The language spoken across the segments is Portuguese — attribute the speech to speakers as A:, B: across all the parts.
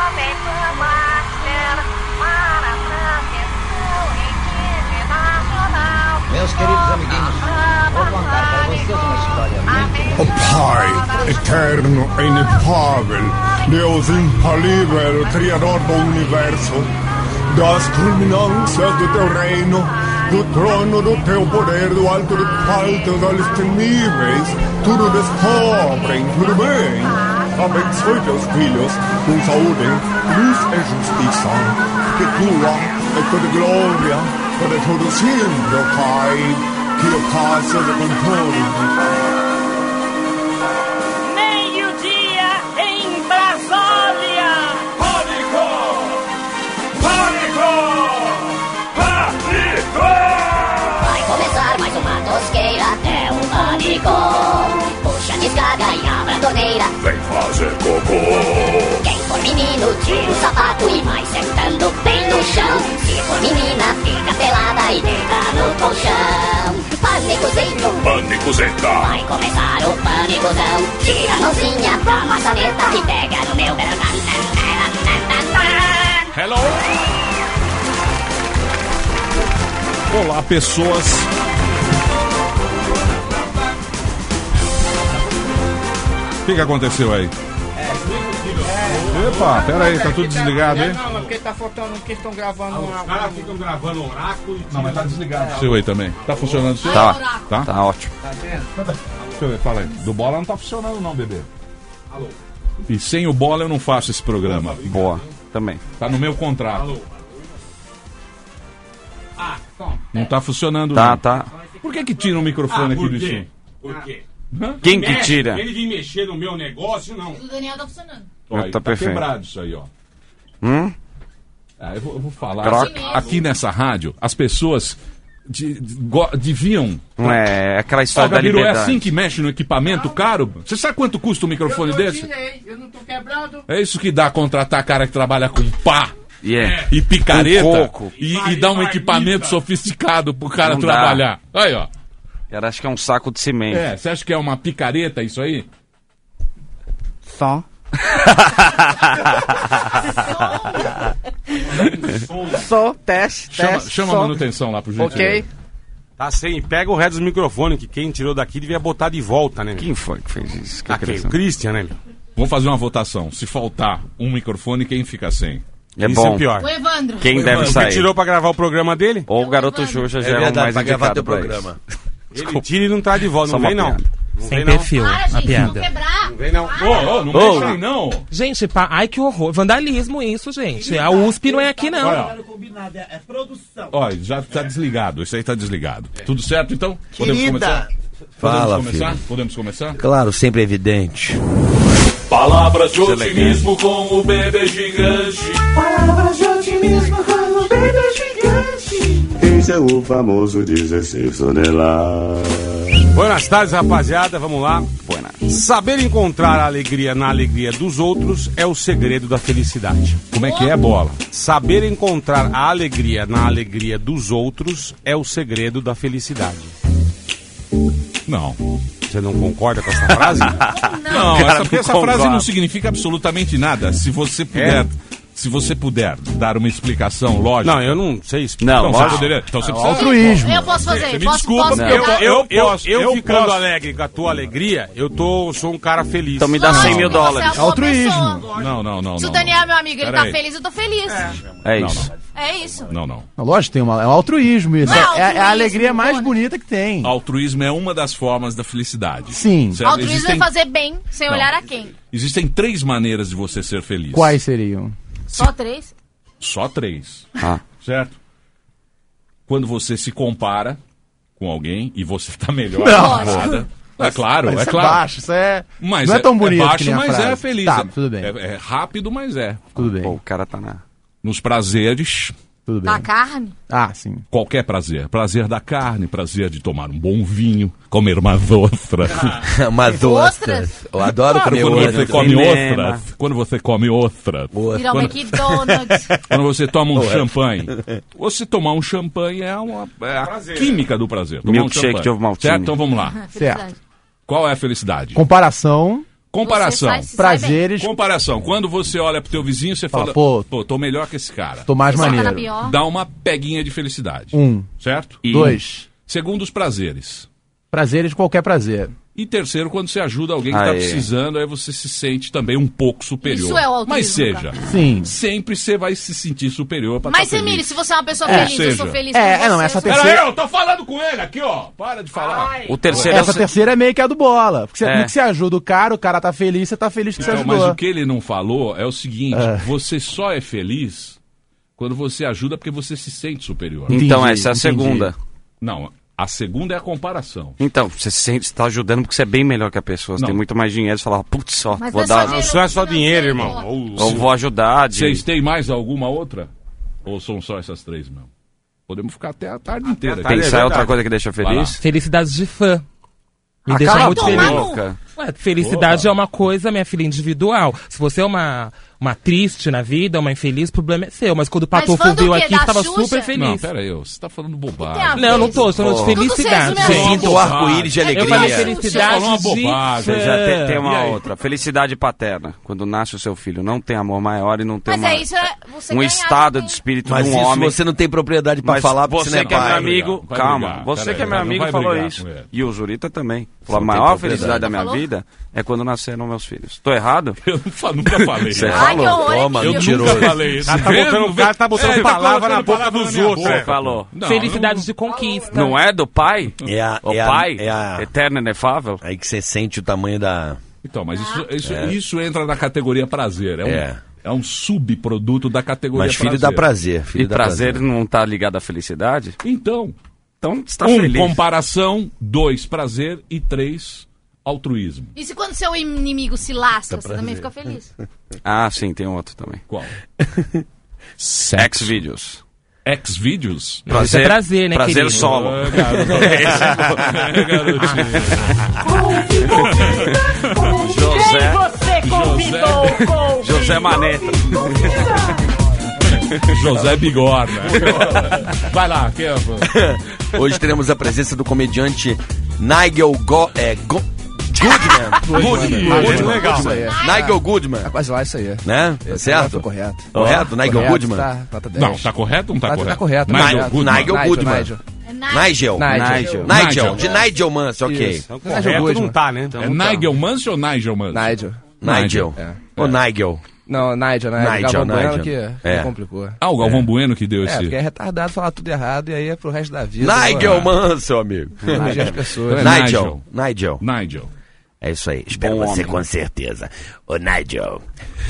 A: Meus queridos amiguinhos, vou contar para vocês uma história muito...
B: O Pai, eterno e inefável, Deus infalível, Criador do Universo, das culminâncias do teu reino, do trono do teu poder, do alto do alto, das temíveis, tudo descobrem, tudo bem. Abençoe teus filhos com saúde, luz e justiça, que tua é toda glória, para todo sempre, ó Pai, que a paz seja com todos.
C: Meio-dia em Brasília.
B: Pânico! Pânico! Pânico!
D: Vai começar mais uma tosqueira até o pânico. Puxa, descarga e abra a torneira.
B: Vem fazer cocô!
D: Quem for menino, tira o sapato e vai sentando bem no chão. Se for menina, fica pelada e deita no colchão. Pânicozinho,
B: Pânicozeta!
D: vai começar o pânicozão. Tira a mãozinha pra maçaneta e pega no meu...
E: Hello! Olá, pessoas. O que aconteceu aí? Epa, pera aí, tá tudo desligado, hein?
F: Não, porque tá faltando, porque estão gravando
G: Os caras ficam gravando oráculo.
E: Não, mas tá desligado. O seu aí também. Tá funcionando o seu?
H: Tá.
E: Tá?
H: Tá ótimo.
F: Tá vendo?
E: Deixa eu ver, fala aí. Do bola não tá funcionando não, bebê.
G: Alô.
E: E sem o bola eu não faço esse programa.
H: Boa. Também.
E: Tá no meu contrato.
G: Alô. Ah, toma.
E: Não tá funcionando
H: Tá,
E: não.
H: tá.
E: Por que tira o microfone aqui
G: por
E: do
G: quê?
E: estúdio?
G: Por quê?
H: Quem que
G: Mexe,
H: tira?
G: Ele vem mexer no meu negócio, não.
C: O Daniel tá funcionando.
E: Olha,
H: Tá perfeito.
E: quebrado isso aí, ó. Ah, eu vou falar.
H: Troca.
E: Aqui nessa rádio, as pessoas deviam...
H: Não é aquela história da
E: Gabiru, é
H: liberdade.
E: assim que mexe no equipamento caro? Você sabe quanto custa um microfone desse?
F: Eu não tô quebrando.
E: É isso que dá contratar cara que trabalha com pá
H: Yeah.
E: e picareta
H: Com coco.
E: e dá um equipamento sofisticado pro cara
H: Não dá.
E: trabalhar. Aí, ó.
H: Cara, acho que é um saco de cimento.
E: É, você acha que é uma picareta isso aí?
F: Só. Só, teste,
E: Chama a
F: só.
E: manutenção lá pro gente.
F: Ok.
G: Tá sem. Pega o resto dos microfones, que quem tirou daqui devia botar de volta, né, meu?
H: Quem foi que fez isso? Que
G: Aqui, o
H: criação.
G: Christian, né, meu?
E: Vamos fazer uma votação. Se faltar um microfone, quem fica sem?
H: É
G: Isso
H: bom.
G: é pior.
C: O Evandro.
H: Quem deve
G: Você
H: sair?
G: tirou pra gravar o programa dele?
H: Ou o garoto Xuxa já é o mais indicado pra isso.
G: Ele tira e não traz de volta.
H: Só
G: Não
H: uma
G: vem, não.
H: piada.
G: Não
I: Sem
G: vem, não.
I: perfil,
C: Para,
I: a
C: gente,
I: piada.
C: vão quebrar.
G: Não vem, não.
E: Não mexe aí, não.
I: Gente, ai que horror. Vandalismo isso, gente. A USP não é aqui, não.
E: Olha, olha, já tá desligado. Isso aí tá desligado. Tudo certo, então? Podemos começar?
A: Fala,
E: Podemos começar?
A: filho.
E: Podemos começar?
A: Claro, sempre evidente.
E: Palavras de otimismo com o bebê gigante.
J: Esse é o famoso 16 toneladas.
G: Boas tardes, rapaziada. Vamos lá.
H: Buenas.
G: Saber encontrar a alegria na alegria dos outros é o segredo da felicidade.
E: Como é que é, bola?
G: Saber encontrar a alegria na alegria dos outros é o segredo da felicidade.
E: Não.
G: Você não concorda com essa frase?
E: Não,
H: Cara,
E: essa
H: não
E: frase
H: concordo.
E: não significa absolutamente nada. Se você puder. Se você puder dar uma explicação lógica.
G: Não, eu não sei explicar.
H: Não,
E: Então você
H: lógico.
E: poderia. Então você precisa.
F: Altruísmo.
C: Eu posso fazer.
E: Você me
C: Posso,
E: desculpa,
C: posso
E: porque
C: pegar?
G: Eu ficando
E: posso.
G: alegre com a tua alegria, sou um cara feliz.
H: Então me dá
C: Lógico,
H: 100 mil
C: você é uma
H: dólares.
C: boa
F: Altruísmo.
C: pessoa.
E: Não.
C: Se o Daniel é meu amigo, ele
E: Pera
C: tá
E: aí.
C: feliz, eu tô feliz.
H: É
E: Não,
H: isso.
C: É isso.
E: Não.
F: Lógico, tem é um altruísmo isso.
C: Não é
F: É
C: altruísmo,
F: a alegria mais
C: Rony.
F: bonita que tem.
E: Altruísmo é uma das formas da felicidade.
F: Sim.
E: Certo?
C: Altruísmo é fazer bem, sem
E: Não.
C: olhar a quem.
E: Existem 3 maneiras de você ser feliz.
F: Quais seriam?
C: Só 3.
E: Só 3.
H: Ah.
E: Certo? Quando você se compara com alguém e você tá melhor
F: Não.
E: que nada. É claro,
F: Isso
E: é claro.
F: baixo, isso é...
E: Mas
F: não é tão bonito
E: baixo,
F: que nem a
E: mas
F: frase.
E: é feliz.
F: Tá,
E: É-
F: tudo bem.
E: É rápido, mas é.
F: Tudo bem,
H: Pô, o cara tá na...
E: Nos prazeres,
F: tudo bem.
C: Da carne.
F: Ah, sim.
E: qualquer prazer. Prazer da carne, prazer de tomar um bom vinho, comer umas ostras.
A: Umas
C: Ostras?
A: ostras. Eu adoro
E: Claro,
A: comer
E: quando você
A: ostras.
E: come
H: Cinema.
E: ostras. Quando você come ostras.
C: Virar um McDonald's.
E: Quando você toma um champanhe. Você tomar um champanhe é a
G: Prazer.
E: química do prazer. Tomar
H: Milkshake
E: champanhe.
H: de ovo maltine.
E: Certo? Então vamos lá.
F: Certo.
E: Qual é a felicidade?
F: Comparação.
E: Comparação.
F: Prazeres.
E: Comparação. Quando você olha pro teu vizinho, você fala, pô, tô melhor que esse cara.
F: Tô mais maneiro.
E: Dá uma peguinha de felicidade. Certo?
F: 2.
E: Segundo, os prazeres.
F: Prazeres, qualquer prazer.
E: E terceiro, quando você ajuda alguém que tá precisando, aí você se sente também um pouco superior.
C: Isso é o altruísmo,
E: mas seja,
C: cara.
F: Sim.
E: sempre você vai se sentir superior pra
C: Mas,
E: tá feliz.
C: Semire, se você é uma pessoa feliz, eu sou feliz com você.
F: Não, essa
E: Pera
F: terceira...
E: aí, eu tô falando com ele aqui, ó. Para de falar.
G: O terceiro
F: Essa terceira é meio que a do bola. Porque
G: É.
F: você ajuda o cara tá feliz, você tá feliz que você
E: Então,
F: ajudou.
E: mas o que ele não falou é o seguinte, você só é feliz quando você ajuda porque você se sente superior.
H: Então, essa é a segunda.
E: Não, a segunda é a comparação.
H: Então, você está ajudando porque você é bem melhor que a pessoa. Você tem muito mais dinheiro. Você fala, putz, só,
C: Mas
H: vou
C: não é
H: dar.
G: Isso não é só dinheiro, irmão.
H: Eu vou ajudar.
E: Vocês têm mais alguma outra? Ou são só essas três mesmo? Podemos ficar até a tarde inteira. aqui.
H: Pensar é outra coisa que deixa feliz?
I: Felicidade de fã. Me deixa muito feliz. Ué, felicidade é uma coisa, minha filha, individual. Se você é uma triste na vida, uma infeliz, o problema é seu. Mas quando o Patofu veio aqui, estava super feliz.
E: Não, pera aí, você tá falando bobagem.
I: Não, não tô falando de felicidade.
K: Sinto o arco-íris de alegria.
I: Eu falei felicidade
E: uma bobagem.
H: Você já tem uma outra. Felicidade paterna. Quando nasce o seu filho. Não tem amor maior e não tem um estado de espírito de um homem.
K: Mas você não tem propriedade pra falar porque
H: você
K: não é
H: que é meu
K: pai.
H: amigo, calma. Você que é meu amigo falou isso. E o Zurita também. Falou, a maior felicidade da minha vida é quando nasceram meus filhos. Tô errado?
E: Eu nunca falei.
H: Você
C: Ai, que
H: falou?
C: horror,
K: Toma,
E: Eu
K: mentiroso.
E: nunca falei isso.
G: O cara tá botando palavra na boca dos outros.
H: Você falou.
E: Não,
I: Felicidade de conquista.
H: Não é do pai? O pai?
K: É a...
H: Eterno e inefável?
K: Aí que você sente o tamanho da...
E: Então, mas isso entra na categoria prazer. É um subproduto da categoria
K: Mas filho
E: prazer.
K: dá prazer. Filho
H: E
K: dá
H: prazer não tá ligado à felicidade?
E: Então,
H: Então você tá feliz.
E: comparação, 2, prazer e 3, altruísmo.
C: E se quando seu inimigo se lasca, você também fica feliz?
H: Ah, sim, tem outro também.
E: Qual?
H: Xvideos.
E: Xvideos?
I: Não, isso é prazer, né,
H: Prazer
I: querido?
H: solo.
C: Quem você convidou?
H: José Maneta.
E: José Bigorna. Vai lá, quem é?
K: Hoje teremos a presença do comediante Nigel Goodman.
G: Legal.
K: Nigel Goodman.
F: É quase lá isso aí.
K: Né? Tá certo?
F: Correto.
K: Correto? Nigel Goodman?
F: Tá, nota 10.
E: Não, tá correto ou não tá correto?
F: Tá correto.
E: Nigel Goodman.
K: Nigel Goodman.
F: Nigel.
K: Nigel. De Nigel Mansell, ok.
F: Isso.
G: Correto não tá, né?
E: É Nigel Mansell ou Nigel Mansell?
F: Nigel.
K: Ou Nigel.
F: Não, Nigel. Galvão Bueno que complicou.
E: Ah, o Galvão Bueno que deu esse...
F: Porque é retardado falar tudo errado e aí é pro resto da vida.
K: Nigel Mansell, amigo.
F: Nigel as pessoas.
K: Nigel. É isso aí. Espero
H: Bom
K: você
H: homem.
K: com certeza. Ô, Nigel.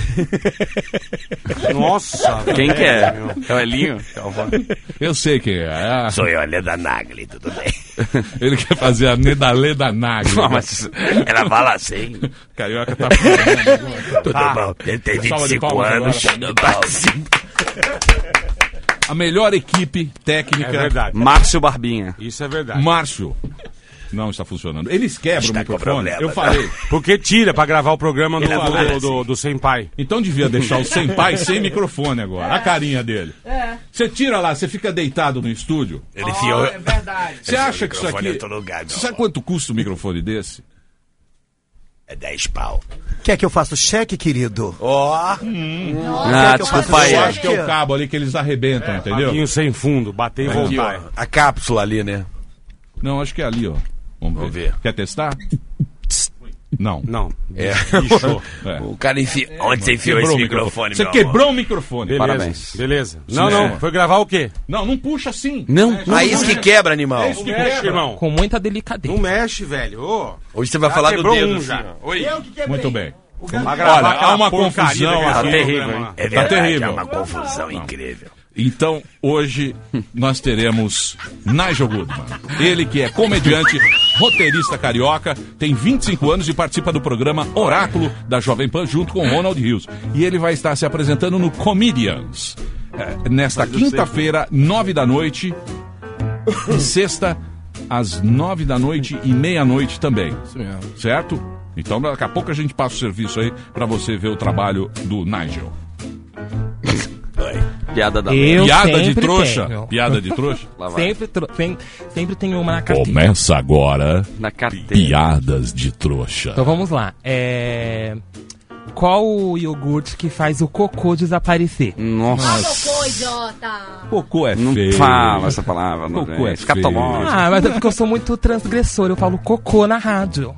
G: Nossa.
H: Quem que é? É o Elinho?
E: Eu sei quem é.
K: Sou eu, Leda Nagli, tudo bem?
E: Ele quer fazer a Nedaleda Nagli.
H: Não, mas
K: Ela fala assim.
E: Carioca tá falando.
K: Tudo bom? Ele tem
E: Salva de
K: 25
E: palmas
K: anos.
E: agora.
K: Não participa.
E: A melhor equipe técnica...
G: É verdade.
H: Márcio Barbinha.
G: Isso é verdade.
E: Márcio. Não está funcionando. Eles quebram
K: Está
E: o
K: com
E: microfone.
K: problema,
E: Eu
K: tá?
E: falei.
G: Porque tira pra gravar o programa
K: Ele
G: do Senpai.
E: Então devia deixar o Senpai sem microfone agora. A carinha dele. Você tira lá, você fica deitado no estúdio.
K: Ele enfiou.
C: É verdade.
E: Você acha que isso aqui...
K: em todo lugar,
E: Você sabe quanto custa um microfone desse?
K: É 10 pau.
L: Quer que eu faça o cheque, querido?
H: Ah, desculpa aí.
E: Eu acho que é o cabo ali que eles arrebentam, entendeu?
G: Paquinho sem fundo, bater e
K: Aqui,
G: voltar.
K: ó, a cápsula ali, né?
E: Não, acho que é ali, ó. Vamos ver. Quer testar? Não.
G: Não.
K: É.
G: Bicho.
E: É.
K: O cara enfia. Onde você enfiou esse microfone,
E: Você
K: meu
E: quebrou
K: amor?
E: o microfone.
G: Beleza.
H: Parabéns.
G: Beleza. Não. Foi gravar o quê?
E: Não puxa assim.
H: Não.
K: Aí isso que quebra, animal.
E: É isso que
G: Não mexe,
E: quebra.
G: irmão.
I: Com muita delicadeza.
G: Não mexe, velho. Ô.
K: Hoje você vai
G: Já
K: falar do
G: quebrou
K: dedo.
G: um
K: assim,
G: já.
K: ó. Oi.
E: Muito bem.
G: Pra gravar
E: Olha,
G: aquela
E: há uma
G: porcaria
E: confusão
G: daquele
E: aqui.
H: Tá terrível,
G: programa
H: hein?
G: lá.
K: É
E: Tá
K: verdade,
E: terrível.
K: é uma confusão incrível.
E: Então, hoje, nós teremos Nigel Goodman. Ele que é comediante, roteirista carioca, tem 25 anos e participa do programa Oráculo da Jovem Pan junto com Ronald Rios. E ele vai estar se apresentando no Comedians. Nesta quinta-feira, 9 da noite. E sexta, às 9 da noite e meia-noite também.
F: Isso mesmo.
E: Certo? Então, daqui a pouco a gente passa o serviço aí pra você ver o trabalho do Nigel.
K: Piada da
E: Piada de trouxa? Piada de trouxa?
I: Sempre tem uma na carteira.
E: Começa agora.
K: Na carteira.
E: Piadas de trouxa.
I: Então vamos lá. Qual o iogurte que faz o cocô desaparecer?
C: Nossa. Cocô, idiota.
E: Cocô é feio.
K: Não fala essa palavra.
E: Cocô é
K: escatológico.
I: Mas é porque eu sou muito transgressor. Eu falo cocô na rádio.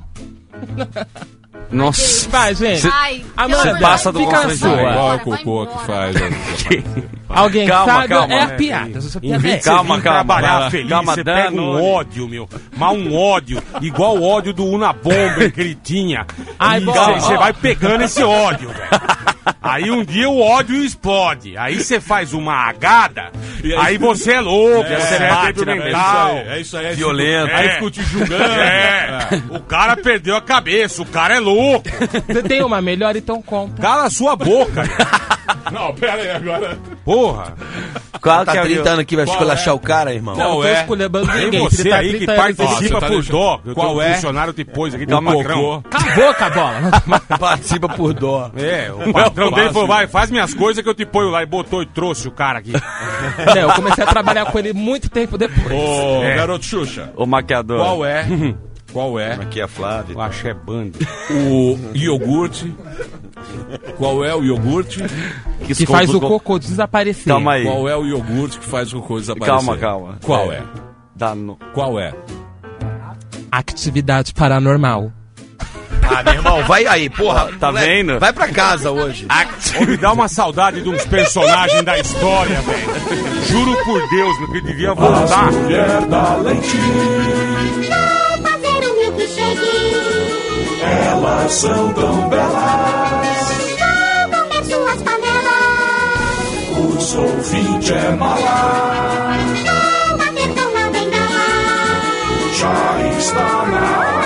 K: Nossa.
I: Vai, gente.
K: Amanda, passa do
I: fica na sua.
E: Qual é o cocô que faz?
I: Alguém sabe?
K: Calma,
I: é a piada.
G: Calma. Trabalhar feliz, você pega um ódio, meu. Mas um ódio, igual o ódio do Una Bomber que ele tinha. Aí você vai pegando esse ódio, velho. Aí um dia o ódio explode. Aí você faz uma agada, aí você é louco, você é mental.
E: É isso aí.
K: Violento.
E: Aí ficou te julgando.
G: O cara perdeu a cabeça, o cara é louco.
I: Você tem uma melhor, então conta.
G: Cala a sua boca.
E: Não, pera aí agora.
G: Porra.
K: Qual tá 30 anos que vai esculachar o cara, irmão?
I: Não tô esculhambando ninguém.
G: Você aí que participa por dó.
E: Qual é?
G: O funcionário te pôs aqui,
E: tá magrão.
I: Cala a boca, bola.
K: Participa por dó.
G: O patrão dele falou, vai, faz minhas coisas que eu te ponho lá. E botou e trouxe o cara aqui.
I: Eu comecei a trabalhar com ele muito tempo depois.
E: Ô, garoto Xuxa.
K: O maquiador.
E: Qual é?
K: Aqui é a Flávia.
G: O axé bando.
E: O iogurte. Qual é o iogurte
I: que faz o cocô desaparecer?
K: Calma aí.
E: Qual é o iogurte que faz o cocô desaparecer?
K: Calma.
E: Qual é? Qual é?
I: Atividade paranormal.
K: Meu irmão, vai aí, porra.
H: Tá vendo?
K: Vai pra casa hoje.
G: Me dá uma saudade de uns personagens da história, velho. Juro por Deus, meu, que devia voltar.
J: Mulher da leite.
D: Vou fazer um milkshake.
J: Elas são tão belas.
D: Vou comer suas panelas.
J: O solvinte é mala.
D: Vou bater com a bengala.
J: Já está na hora.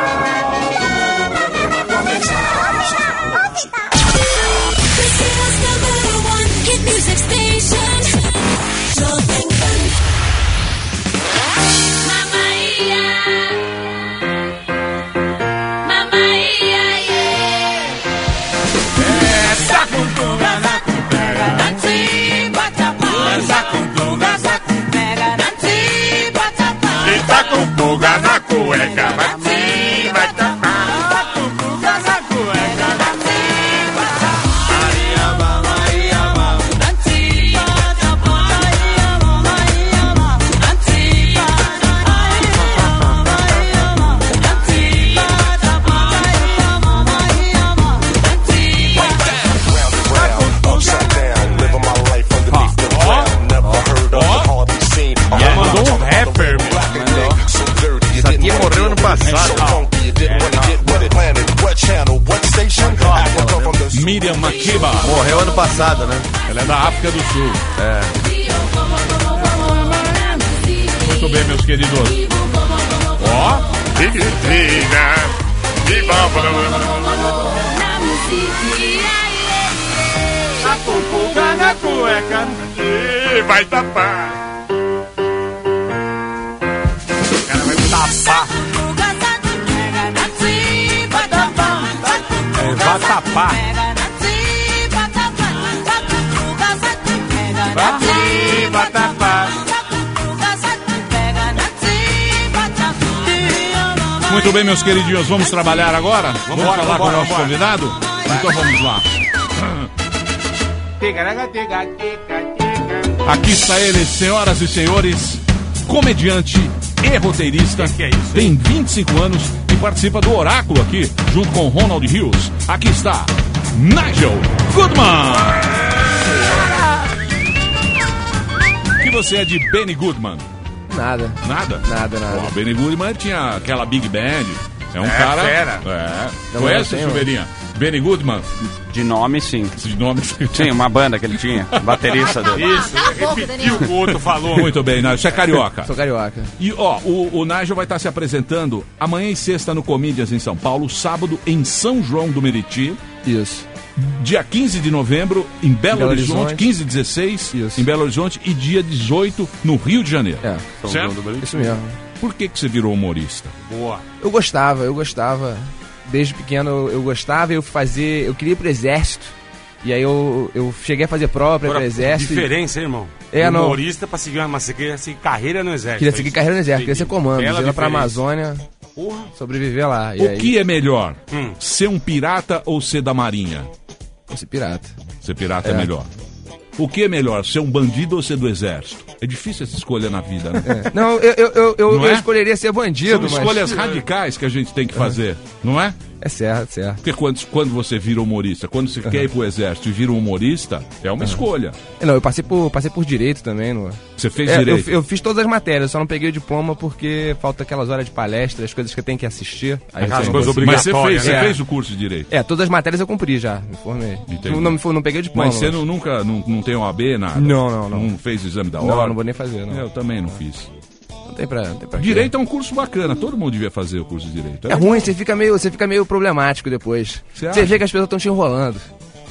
B: Pulga na cueca, bate, vai tapar. Pulga na cueca, bate, vai tapar. Maria, Maria, Maria,
G: Mandou um rapper, meu.
K: Isso aqui morreu ano passado.
E: Miriam Makeba.
K: Morreu ano passado, né?
E: Ela é da África do Sul. Muito bem, meus queridos.
B: Tá com pulga na cueca e vai tapar.
G: O cara vai tapar. Vai tapar.
B: Vai tapar.
E: Muito bem, meus queridinhos, vamos trabalhar agora? Vamos falar com o nosso convidado? Então vamos lá. Aqui está ele, senhoras e senhores, comediante e roteirista.
G: Que é isso,
E: tem 25 anos e participa do Oráculo aqui, junto com Ronald Rios. Aqui está Nigel Goodman. O que você é de Benny Goodman?
F: Nada.
E: Nada?
F: Nada.
E: Pô, Benny Goodman tinha aquela Big Band. É um cara...
G: fera.
E: Conhece, Silveirinha? Benny Goodman?
H: De nome, sim.
E: De nome, sim.
H: Tinha uma banda que ele tinha, baterista dele.
G: Isso, repetiu o que o outro falou.
E: Muito bem, Nigel. Você é carioca.
F: Sou carioca.
E: E, o Nigel vai estar se apresentando amanhã e sexta no Comedians em São Paulo, sábado em São João do Meriti.
F: Isso.
E: Dia 15 de novembro em Belo Horizonte, 15 e 16
F: Isso.
E: em Belo Horizonte e dia 18 no Rio de Janeiro. Certo?
F: Isso mesmo.
E: Por que você virou humorista?
G: Boa.
F: Eu gostava. Desde pequeno eu gostava, eu queria ir pro exército. E aí eu cheguei a fazer prova pro exército.
G: Diferença, hein, irmão? Humorista pra seguir mas você queria seguir carreira no exército.
F: Queria seguir carreira no exército, queria ser comando. Ir lá pra Amazônia, sobreviver lá.
E: O que é melhor? Ser um pirata ou ser da marinha?
F: Ser pirata.
E: Ser pirata é melhor. O que é melhor, ser um bandido ou ser do exército? É difícil essa escolha na vida, né?
F: Não, eu escolheria ser bandido.
E: São escolhas radicais que a gente tem que fazer, não é?
F: É certo, certo.
E: Porque quando você vira humorista, quando você quer ir pro exército e vira um humorista, é uma escolha.
F: Não, eu passei por direito também.
E: Você fez direito?
F: Eu fiz todas as matérias, só não peguei o diploma porque falta aquelas horas de palestra, as coisas que eu tenho que assistir.
G: As coisas obrigatórias.
E: Mas você fez o curso de direito?
F: Todas as matérias eu cumpri já, me formei. Não peguei o diploma.
E: Mas você nunca não tem OAB, nada?
F: Não.
E: Não fez o exame da hora?
F: Não vou nem fazer, não.
E: Eu também não fiz.
F: Não tem pra
E: direito é um curso bacana, todo mundo devia fazer o curso de direito.
F: É ruim, você fica meio problemático depois. Você vê que as pessoas estão te enrolando.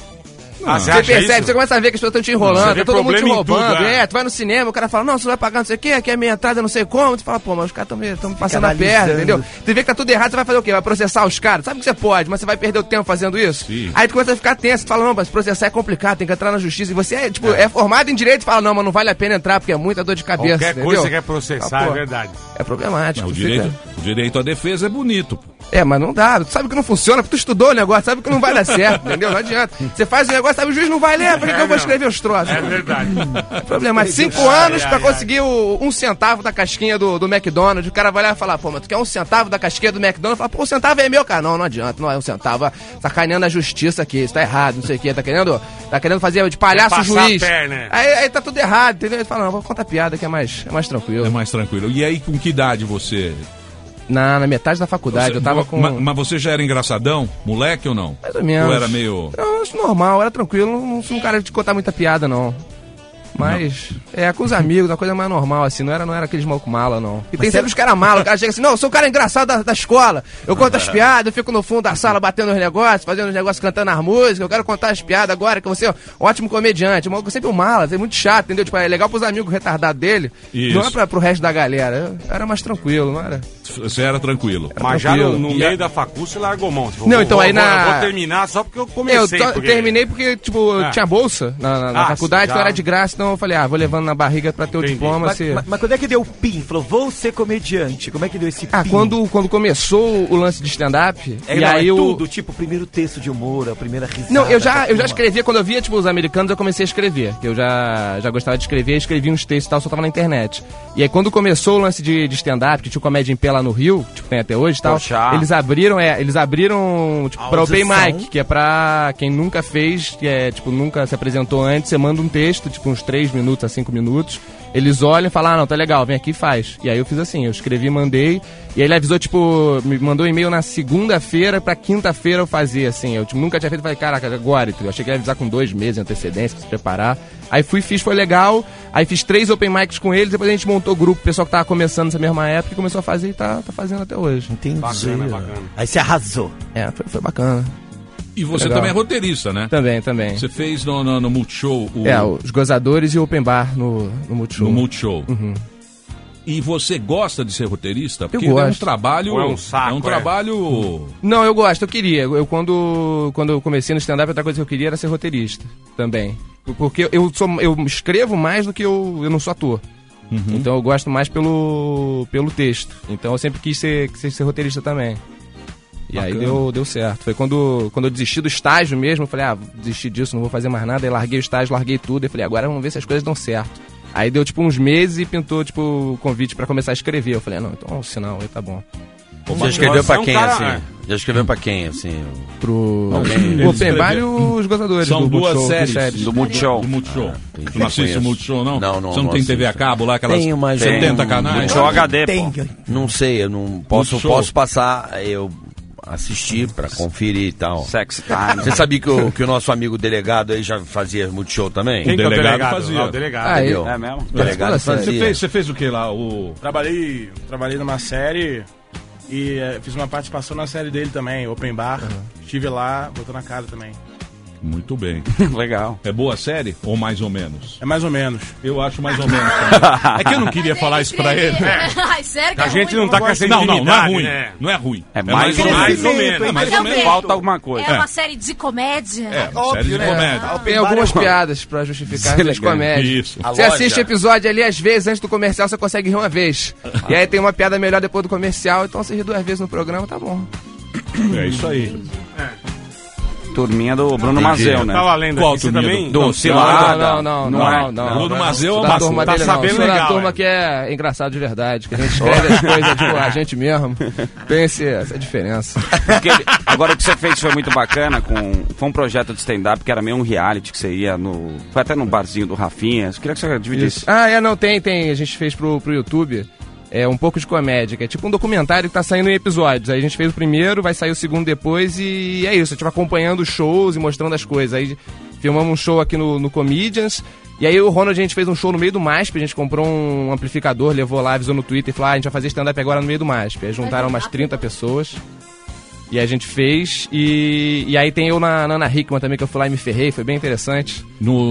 F: Você percebe, você começa a ver que as pessoas estão te enrolando, tá todo mundo te roubando. Tu vai no cinema, o cara fala, não, você vai pagar não sei o quê, aqui é a minha entrada, não sei como. Tu fala, pô, mas os caras estão me passando a perna, entendeu? Você vê que tá tudo errado, você vai fazer o quê? Vai processar os caras? Sabe que você pode, mas você vai perder o tempo fazendo isso?
E: Sim.
F: Aí tu começa a ficar tenso, tu fala, não, mas processar é complicado, tem que entrar na justiça. E você é formado em direito e fala, não, mas não vale a pena entrar porque é muita dor de cabeça.
G: Qualquer
F: entendeu?
G: coisa você quer processar, é verdade.
F: É problemático.
E: O direito à defesa é bonito.
F: Mas não dá, tu sabe que não funciona, porque tu estudou o negócio, sabe que não vai dar certo, entendeu? Não adianta. Você faz o negócio, sabe, o juiz não vai ler, por que eu vou escrever os troços?
G: É verdade.
F: Problemático. 5 anos pra conseguir o 1 centavo da casquinha do McDonald's. O cara vai lá e fala, pô, mas tu quer 1 centavo da casquinha do McDonald's? Fala, pô, 1 centavo é meu, cara. Não adianta, não é 1 centavo. Tá sacaneando a justiça aqui, isso tá errado, não sei o quê. Tá querendo fazer de palhaço o juiz. Aí tá tudo errado, entendeu? Ele fala, não, vou contar piada que é mais tranquilo.
E: É mais tranquilo. E aí, com que idade você...
F: Na metade da faculdade, eu tava com...
E: Mas você já era engraçadão? Moleque ou não?
F: Mais ou menos.
E: Ou era meio...
F: Não, acho normal, era tranquilo. Não sou um cara de contar muita piada, não. Mas, com os amigos, uma coisa mais normal, assim, não era aqueles maluco mala, não. E tem sempre os caras malos, o cara chega assim, não, eu sou o cara engraçado da escola, eu conto as piadas, eu fico no fundo da sala batendo os negócios, fazendo os negócios, cantando as músicas, eu quero contar as piadas agora, que você é um ótimo comediante. O maluco sempre um mala, é muito chato, entendeu? Tipo, é legal pros amigos retardados dele, não é pro resto da galera. Eu era mais tranquilo, não era?
E: Você era tranquilo.
G: Mas tranquilo. Já no meio da facul você largou mão. Tipo,
F: não, então aí
G: eu vou terminar só porque eu comecei.
F: Eu terminei porque, tipo, eu tinha bolsa na faculdade, então era de graça, então eu falei, vou levando na barriga pra ter o diploma.
L: Mas quando é que deu o PIN? Falou, vou ser comediante. Como é que deu esse PIN?
F: Quando começou o lance de stand-up, e aí
L: tudo, tipo, o primeiro texto de humor, a primeira risada.
F: Não, eu já escrevia, quando eu via, tipo, os americanos, eu comecei a escrever. Eu já gostava de escrever, escrevia uns textos e tal, só tava na internet. E aí quando começou o lance de stand-up, que tinha o Comédia em Pé lá no Rio, tipo, tem até hoje e tal, eles abriram, tipo, pra Open Mic, que é pra quem nunca fez, que é, tipo, nunca se apresentou antes, você manda um texto, tipo, uns 3 minutos a 5 minutos, eles olham e falam, não, tá legal, vem aqui e faz. E aí eu fiz assim, eu escrevi, mandei, e aí ele avisou, tipo, me mandou um e-mail na segunda-feira pra quinta-feira eu fazer, assim, eu tipo, nunca tinha feito, falei, caraca, agora, eu achei que ia avisar com 2 meses de antecedência pra se preparar. Aí fiz, foi legal, aí fiz 3 open mics com eles, depois a gente montou o grupo, o pessoal que tava começando nessa mesma época, e começou a fazer e tá fazendo até hoje.
L: Entendi. Bacana. Aí você arrasou.
F: Foi bacana.
E: E você também é roteirista, né?
F: Também.
E: Você fez no Multishow...
F: os Gozadores e o Open Bar no Multishow.
E: No Multishow.
F: Uhum.
E: E você gosta de ser roteirista?
F: Porque eu gosto.
E: É um trabalho...
G: É um saco,
E: é um trabalho...
F: Não, eu gosto, eu queria. Quando eu comecei no stand-up, outra coisa que eu queria era ser roteirista também. Porque eu escrevo mais do que eu não sou ator. Uhum. Então eu gosto mais pelo texto. Então eu sempre quis ser roteirista também. E bacana. Aí deu certo. Foi quando eu desisti do estágio mesmo, eu falei, desisti disso, não vou fazer mais nada. Aí larguei o estágio, larguei tudo. E falei, agora vamos ver se as coisas dão certo. Aí deu tipo uns meses e pintou tipo o convite pra começar a escrever. Eu falei, não, então é um sinal, aí tá bom.
K: Já escreveu pra quem, assim? Já escreveu pra quem, assim?
F: Pro Open Bar e os Gozadores.
E: São duas séries
K: do Multishow.
E: Tu não assiste o Multishow, não?
K: Não.
E: Você não tem TV a cabo lá, aquelas 70 canais?
K: Multishow HD, pô. Não sei, eu não posso passar, eu assisti pra conferir e tal.
H: Sex time.
K: Você sabia que o nosso amigo delegado aí já fazia Multishow também?
E: O delegado fazia.
G: O delegado.
H: É mesmo?
K: O delegado fazia.
E: Você fez o que lá?
M: Trabalhei numa série e fiz uma participação na série dele também, Open Bar. Estive lá, botou na cara também.
E: Muito bem.
H: Legal.
E: É boa a série ou mais ou menos?
M: É mais ou menos.
E: Eu acho mais ou menos também. É que eu não queria falar isso pra ele.
C: Ai, sério que
G: A gente não tá com essa
E: Não, não é
G: intimidade,
E: ruim.
G: né?
E: Não é ruim.
H: É mais ou menos.
E: É mais ou menos.
H: Falta alguma coisa.
C: É uma série de comédia.
E: É, uma série de comédia.
F: Tem algumas piadas pra justificar as comédias.
E: Isso.
F: Você assiste episódio ali, às vezes, antes do comercial, você consegue rir uma vez. E aí tem uma piada melhor depois do comercial, então você ri 2 vezes no programa, tá bom.
E: É isso aí.
H: Turminha do Bruno Mazeu, né?
G: Tava lendo
E: Qual
G: aqui, você
E: turminha
G: também?
H: Do Cilada.
F: Não.
E: Bruno Mazeu é
F: Da
E: uma
F: turma
G: tá
F: dele,
G: sabendo
F: não. Sou da
G: legal,
F: turma que é engraçado de verdade, que a gente escreve as coisas tipo a gente mesmo. Tem essa diferença.
H: Agora o que você fez foi muito bacana, foi um projeto de stand-up que era meio um reality que você ia no... Foi até no barzinho do Rafinha. Eu queria que você dividisse.
F: Tem. A gente fez pro YouTube. É um pouco de comédia, que é tipo um documentário que tá saindo em episódios. Aí a gente fez o primeiro, vai sair o segundo depois e é isso. A gente vai acompanhando os shows e mostrando as coisas. Aí filmamos um show aqui no Comedians. E aí o Ronald, a gente fez um show no meio do MASP, a gente comprou um amplificador, levou lá, avisou no Twitter e falou, a gente vai fazer stand-up agora no meio do MASP. Aí juntaram umas 30 pessoas. E a gente fez, e aí tem eu na Ana Hickman também, que eu fui lá e me ferrei, foi bem interessante.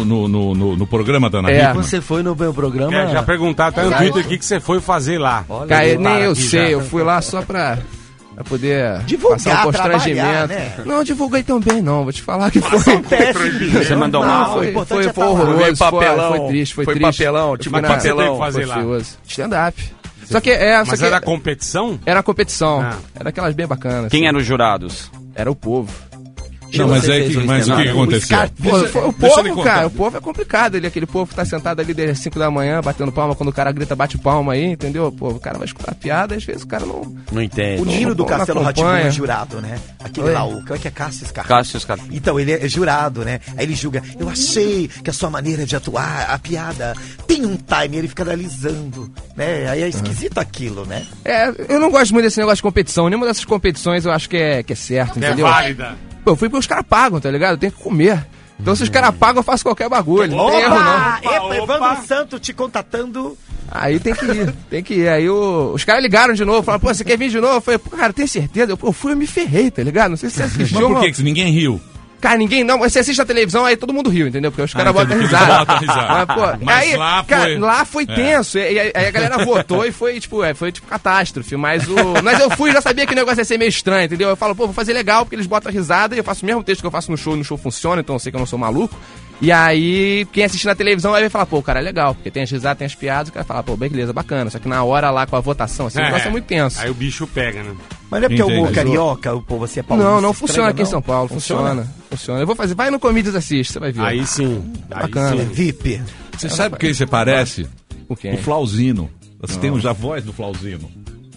E: No programa da Ana Hickman?
K: Você foi no meu programa?
G: Já perguntaram até no Twitter o que você foi fazer lá.
F: Cara, nem eu sei, eu fui lá só pra poder
L: divulgar,
F: passar um constrangimento.
L: né?
F: Não, divulguei também não, vou te falar que foi...
H: Você mandou mal?
F: Foi horroroso, foi triste, foi triste.
K: Papelão, tipo papelão.
G: Fazer lá.
F: Stand-up. Só que
G: Mas era competição?
F: Era competição. Era aquelas bem bacanas.
H: Quem eram os jurados?
F: Era o povo.
E: Não, mas o que aconteceu?
F: O povo, cara, o povo é complicado. Aquele povo que tá sentado ali desde as 5 da manhã, batendo palma, quando o cara grita, bate palma aí, entendeu? Pô, o cara vai escutar piada, às vezes o cara não
K: entende.
L: O Nino do Castelo Rá-Tim-Bum é jurado, né? Aquele lá, como é que é? Cássio Scarpa. Então, ele é jurado, né? Aí ele julga, eu achei que a sua maneira de atuar, a piada, tem um time, ele fica analisando, né? Aí é esquisito aquilo, né?
F: Eu não gosto muito desse negócio de competição. Nenhuma dessas competições eu acho que é certo, entendeu?
G: É válida.
F: Eu fui porque os caras pagam, tá ligado? Eu tenho que comer. Então se os caras pagam, eu faço qualquer bagulho. Não tem erro, não.
L: Evandro Santo te contatando.
F: Aí tem que ir. Aí os caras ligaram de novo, falaram, pô, você quer vir de novo? Eu falei, pô, cara, tem certeza? Eu fui, eu me ferrei, tá ligado? Não sei se você assistiu.
E: Mas por que ninguém riu?
F: Cara, ninguém não. Você assiste a televisão, aí todo mundo riu, entendeu? Porque os caras botam risada.
E: Mas
F: aí,
E: lá
F: cara,
E: foi...
F: lá foi tenso. E aí a galera votou e foi tipo catástrofe. Mas eu fui e já sabia que o negócio ia ser meio estranho, entendeu? Eu falo, pô, vou fazer legal, porque eles botam risada e eu faço o mesmo texto que eu faço no show, e no show funciona, então eu sei que eu não sou maluco. E aí, quem assiste na televisão vai falar, pô, o cara é legal, porque tem as risadas, tem as piadas, o cara fala, pô, beleza, bacana. Só que na hora lá com a votação, assim, o negócio é muito tenso.
G: Aí o bicho pega, né?
L: Mas não é porque é humor carioca, pô, você é paulista.
F: Não funciona aqui em São Paulo, funciona. Eu vou fazer, vai no Comedians assiste, você vai ver.
G: Aí sim.
F: Bacana.
L: VIP.
E: Você sabe quem você parece?
F: O quem?
E: O Flauzino. Você tem já a voz do Flauzino.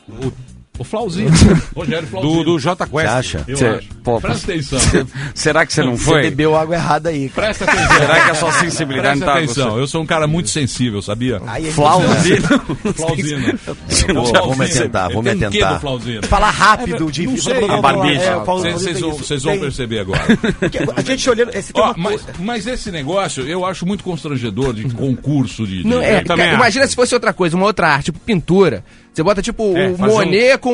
E: O Flauzino. Rogério Flauzino.
G: Do J Quest.
K: Você acha?
E: Eu acho. Presta atenção.
H: Será que você não foi?
K: Você bebeu água errada aí.
E: Presta atenção.
H: Será que a sua sensibilidade
E: Presta
H: não tá...
E: atenção. Eu sou um cara muito sensível, sabia?
H: Flauzino.
E: Flauzino.
K: Vou me atentar.
L: Falar rápido de...
E: Não sei.
H: A barbicha.
E: Vocês vão perceber agora.
L: A gente olhando...
E: Mas esse negócio eu acho muito constrangedor de concurso de...
F: Não, imagina se fosse outra coisa, uma outra arte, tipo pintura. Você bota tipo o Monet com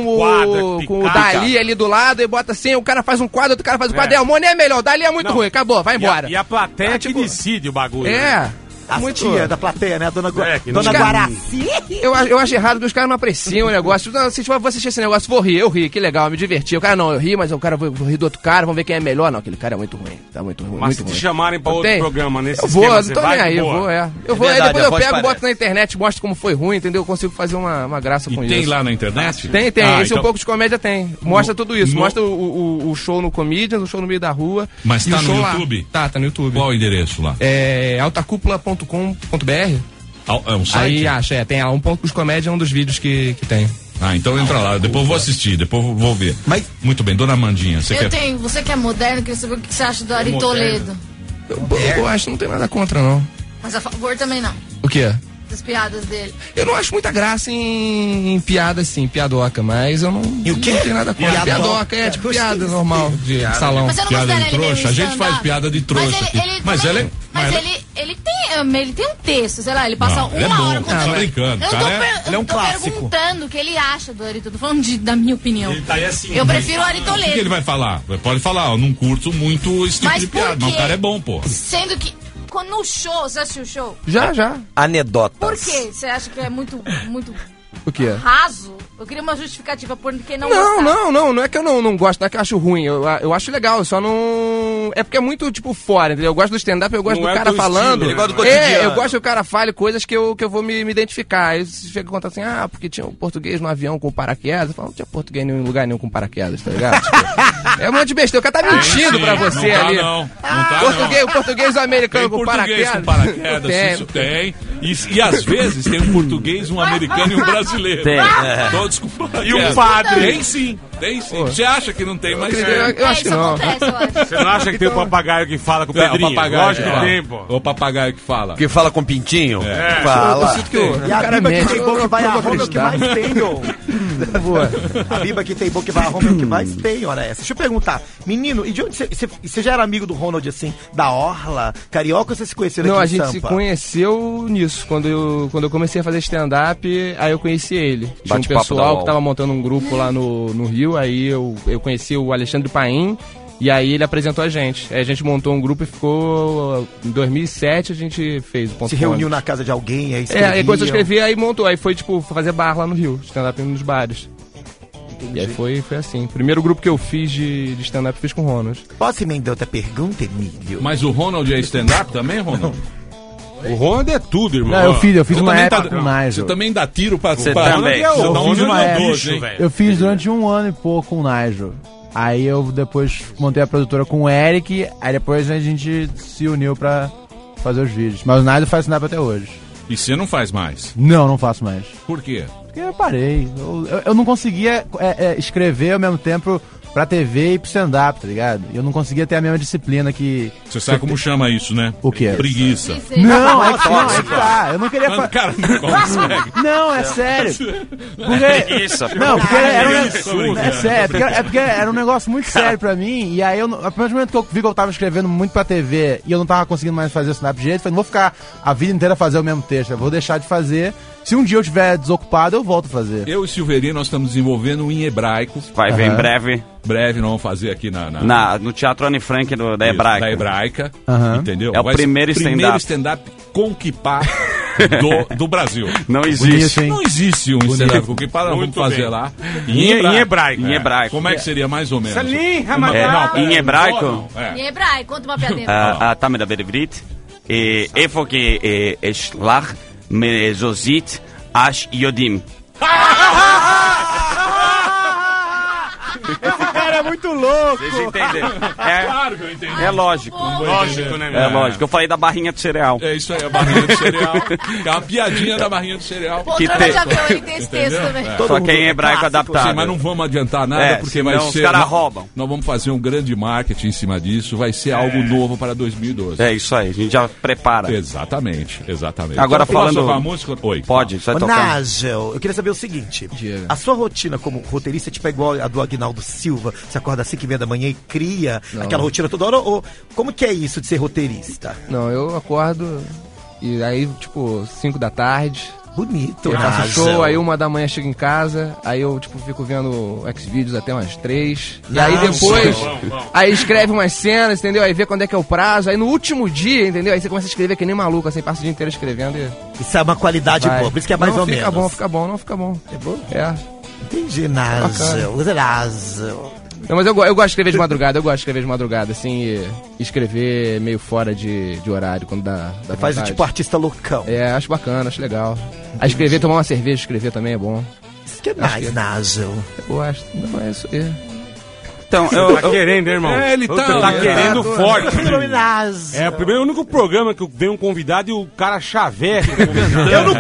F: o Dali ali do lado e bota assim, o cara faz um quadro, outro cara faz um quadro. O Monet é melhor, o Dali é muito ruim, acabou, vai embora.
G: E a plateia que decide o bagulho. Né?
L: A tia da plateia, né? A dona
G: Dona
L: Guaraci.
F: Eu acho errado que os caras não apreciam o negócio. Não, se eu vou assistir esse negócio, vou rir. Eu ri, que legal, me diverti. O cara, não, eu ri, mas o cara vou rir do outro cara, vamos ver quem é melhor. Não, aquele cara é muito ruim. Tá muito ruim.
G: Mas
F: muito
G: se
F: ruim.
G: te chamarem pra outro programa nesse
F: eu vou,
G: esquema,
F: não tô nem aí, eu vou. Aí depois eu pego, boto na internet, mostro como foi ruim, entendeu? Eu consigo fazer uma graça com isso.
E: E tem lá na internet?
F: Tem. Esse então... Um pouco de comédia tem. Mostra tudo isso. Mostra o show no Comedians, o show no meio da rua.
E: Mas tá no YouTube?
F: Tá no YouTube.
E: Qual o endereço lá?
F: É altacúpula.com.br.
E: É um site?
F: Aí tem lá, um ponto dos comédia, um dos vídeos que tem.
E: Então entra lá, depois eu vou assistir, depois eu vou ver. Muito bem, dona Amandinha,
C: você que é moderno, queria saber o que você acha do Ari Toledo.
F: Eu acho que não tem nada contra, não.
C: Mas a favor também não.
F: O quê?
C: das piadas dele.
F: Eu não acho muita graça em piada assim, piadoca, mas eu não,
L: e o quê?
F: Não tenho nada contra. Piadoca, tipo piada normal de salão.
C: Mas você não
E: Piada de
C: considera ele
E: trouxa,
C: meio
E: a gente
C: stand-up?
E: faz piada de trouxa aqui. Mas
C: ele tem um texto, sei lá, ele passa
E: Não, ele é
C: uma
E: bom,
C: hora
E: tá brincando,
C: Eu
E: cara,
C: tô
E: ele é um clássico.
C: perguntando o que ele acha do Ari Toledo, falando da minha opinião.
G: Ele tá aí assim.
C: Eu prefiro o Ari
E: O que
C: Toledo.
E: ele vai falar? Pode falar, eu não curto muito esse tipo
C: Mas
E: de
C: por
E: piada, mas
C: quê?
E: o cara é bom, pô.
C: Sendo que, no show, você assistiu o show?
F: Já.
K: Anedotas.
C: Por quê? Você acha que é muito
F: O quê?
C: raso? Eu queria uma justificativa por que não
F: Não é que eu não gosto, não é que eu acho ruim. Eu acho legal, eu só não. É porque é muito, tipo, fora, entendeu? Eu gosto do stand-up, eu gosto
G: Não
F: do
G: é
F: cara
G: teu
F: falando.
G: estilo,
K: Ele gosta do cotidiano.
F: Eu gosto que o cara fale coisas que eu vou me identificar. Aí você chega e conta assim, porque tinha um português no avião com paraquedas. Eu falo, não tinha português em lugar nenhum com paraquedas, tá ligado? Tipo, é um monte de besteira. O cara tá mentindo pra você
E: não tá,
F: ali.
E: Não tá,
F: O português e o americano
E: tem
F: com
E: português
F: paraquedas.
E: com paraquedas, isso tem. E às vezes tem um português, um americano e um brasileiro.
H: Tem.
E: Todos com paraquedas.
G: E um padre.
E: Tem sim. Você acha que não tem, mas
F: Eu acho que não.
C: Acontece, eu acho.
G: Você não acha que tem o papagaio que fala com o
E: É,
G: Pedrinho?
E: o papagaio
G: Lógico que tem, pô.
E: O papagaio que fala.
K: Que fala com pintinho?
E: É.
K: Fala.
F: Eu sinto que o
L: E a
F: cara
L: Biba que
F: mente.
L: tem boca que vai a
F: eu vou
L: Roma é o que
F: acreditar.
L: mais tem, ô. Boa. A Biba que tem boca que vai a Roma é o que mais tem, hora essa. Deixa eu perguntar, menino, e de onde você já era amigo do Ronald, assim, da Orla, Carioca, ou você se conheceu aqui
F: Não,
L: em
F: a gente
L: Sampa?
F: se conheceu nisso. Quando eu comecei a fazer stand-up, aí eu conheci ele. Tinha um
H: Bate-papo da
F: pessoal
H: UOL.
F: que tava montando um grupo lá no Rio, aí eu conheci o Alexandre Paim, e aí ele apresentou a gente. Aí a gente montou um grupo e ficou... Em 2007 a gente fez o Ponto
L: Se reuniu
F: Fome.
L: na casa de alguém, aí
F: Aí quando eu escrevi, aí montou. Aí foi, tipo, fazer bar lá no Rio, stand-up nos bares. E aí foi assim. O primeiro grupo que eu fiz de stand-up fiz com o Ronald.
L: Posso emendar outra pergunta, Emílio?
E: Mas o Ronald é stand-up também, Ronald?
G: O Ronald é tudo, irmão.
N: Não, eu fiz
E: Você
N: uma
E: também
N: época com o
E: Você
N: Nigel.
E: também dá tiro pra...
H: Você
E: pra-
H: também.
E: Você dá
N: Eu
E: um
N: fiz uma
E: tiro no
N: época.
E: bicho, velho.
N: Eu fiz durante 1 ano e pouco com o Nigel. Aí eu depois montei a produtora com o Eric, aí depois a gente se uniu pra fazer os vídeos. Mas o Nigel faz stand-up até hoje.
E: E você não faz mais?
N: Não faço mais.
E: Por quê?
N: Porque eu parei. Eu não conseguia escrever ao mesmo tempo pra TV e pro stand-up, tá ligado? Eu não conseguia ter a mesma disciplina que...
E: Você sabe como chama isso, né?
N: O quê?
E: Preguiça.
N: Não, é que tá. Eu não queria...
E: Quando o cara não consegue.
N: Não, é sério.
H: Preguiça.
N: Não, porque era um...
E: Isso,
N: É sério, é porque era um negócio muito sério pra mim. E aí, a partir do momento que eu vi que eu tava escrevendo muito pra TV e eu não tava conseguindo mais fazer o stand-up direito, eu falei, não vou ficar a vida inteira fazer o mesmo texto. Eu vou deixar de fazer. Se um dia eu estiver desocupado, eu volto a fazer.
E: Eu e Silveirinho, nós estamos desenvolvendo em hebraico.
H: Vai ver em breve.
E: Breve, nós vamos fazer aqui
H: No Teatro Anne Frank da Hebraica.
E: Da Hebraica, entendeu?
H: É o
E: Vai ser
H: primeiro stand-up.
E: stand-up com kippah do Brasil.
H: Não existe.
E: Não existe um stand-up com kippah, nós vamos
G: Muito
E: fazer
G: bem.
E: lá.
G: Em hebraico.
H: Em hebraico.
E: Como é que seria mais ou menos?
G: Salim,
H: Em hebraico?
C: Em hebraico, conta uma piadinha.
H: אתה מדבר עברית, איפה אשלח מזוזית אש יודעים.
L: Esse cara é muito louco!
H: Vocês entenderam?
E: Claro que eu entendi.
H: É lógico.
G: Lógico, né, meu?
H: É lógico. Eu falei da barrinha de cereal.
E: É isso aí, a barrinha de cereal. É uma piadinha da barrinha de cereal.
C: Poltrona de avião, ele tem esse texto também.
H: Só que é em hebraico adaptado.
E: Sim, mas não vamos adiantar nada, porque vai
H: senão
E: ser...
H: os caras roubam.
E: Nós vamos fazer um grande marketing em cima disso, vai ser algo novo para 2012.
H: É isso aí, a gente já prepara.
E: Exatamente.
H: Agora
E: Posso
H: falando...
E: tocar a música? Oi.
H: Pode, você vai
L: Ô,
H: tocar.
L: Nigel, eu queria saber o seguinte. A sua rotina como roteirista é tipo igual a do Aguinaldo Silva? Você acorda às 5h30 da manhã e cria aquela rotina toda hora? Ou como que é isso de ser roteirista?
F: Não, eu acordo e aí, tipo, 5 da tarde.
L: Bonito,
F: Eu faço
L: Nigel.
F: show, aí 1 da manhã chego em casa, aí eu, tipo, fico vendo Xvideos até umas 3. E aí depois, aí escreve umas cenas, entendeu? Aí vê quando é que é o prazo. Aí no último dia, entendeu? Aí você começa a escrever que nem maluco, assim, passa o dia inteiro escrevendo e...
L: Isso é uma qualidade
F: vai.
L: boa, por isso que é mais
F: não,
L: ou menos.
F: Fica bom, fica bom.
L: É bom?
F: É.
L: Entendi, Nigel. Nigel.
F: Não, mas eu gosto de escrever de madrugada, assim, e escrever meio fora de horário, quando dá
L: Faz o
F: vontade.
L: tipo artista loucão.
F: É, acho bacana, acho legal. Aí escrever, tomar uma cerveja, escrever também é bom.
L: Isso que é mais, Nigel.
F: Eu gosto, não é isso aí.
H: Então,
G: Tá querendo, irmão?
E: É, ele tá
G: querendo forte.
L: Nigel.
G: É o único programa que vem um convidado e o cara chaveca o convidado.
L: Eu não cantei o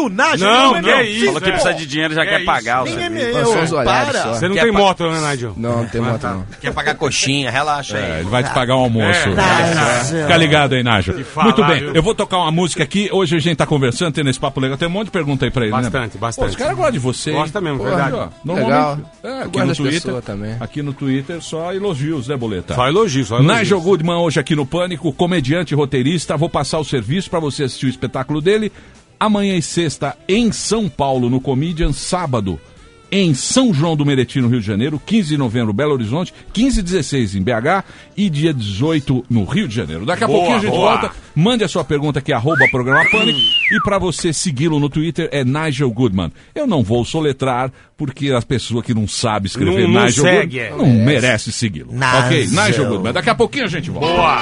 L: meu, Nájio.
G: Não, que é isso.
H: Falou que precisa de dinheiro, já quer pagar.
L: Nem é meu,
F: para.
G: Você não tem moto, né, Nájio?
F: Não tem moto, não.
K: Quer pagar coxinha, relaxa aí.
E: Ele vai te pagar o almoço. Fica ligado aí, Nájio. Muito bem, eu vou tocar uma música aqui. Hoje a gente tá conversando, tendo esse papo legal. Tem um monte de pergunta aí pra ele,
G: Bastante,
E: né?
G: bastante.
E: Os caras gostam de você.
G: Gosta mesmo, verdade.
E: Ó, normalmente, aqui no Twitter também. Aqui no Twitter só elogios, né, Boleta?
G: Só elogios, só elogios.
E: Nigel Goodman hoje aqui no Pânico, comediante e roteirista. Vou passar o serviço pra você assistir o espetáculo dele. Amanhã e sexta em São Paulo, no Comedian. Sábado em São João do Meriti, no Rio de Janeiro. 15 de novembro, Belo Horizonte. 15 e 16 em BH. E dia 18 no Rio de Janeiro. Daqui a pouquinho a gente volta. Mande a sua pergunta aqui, @programa Pânico. E pra você segui-lo no Twitter é Nigel Goodman. Eu não vou soletrar, porque as pessoas que não sabem escrever
G: não
E: Nigel
G: segue,
E: Goodman não merece segui-lo. Ok? Nigel Goodman. Daqui a pouquinho a gente volta.
G: Boa!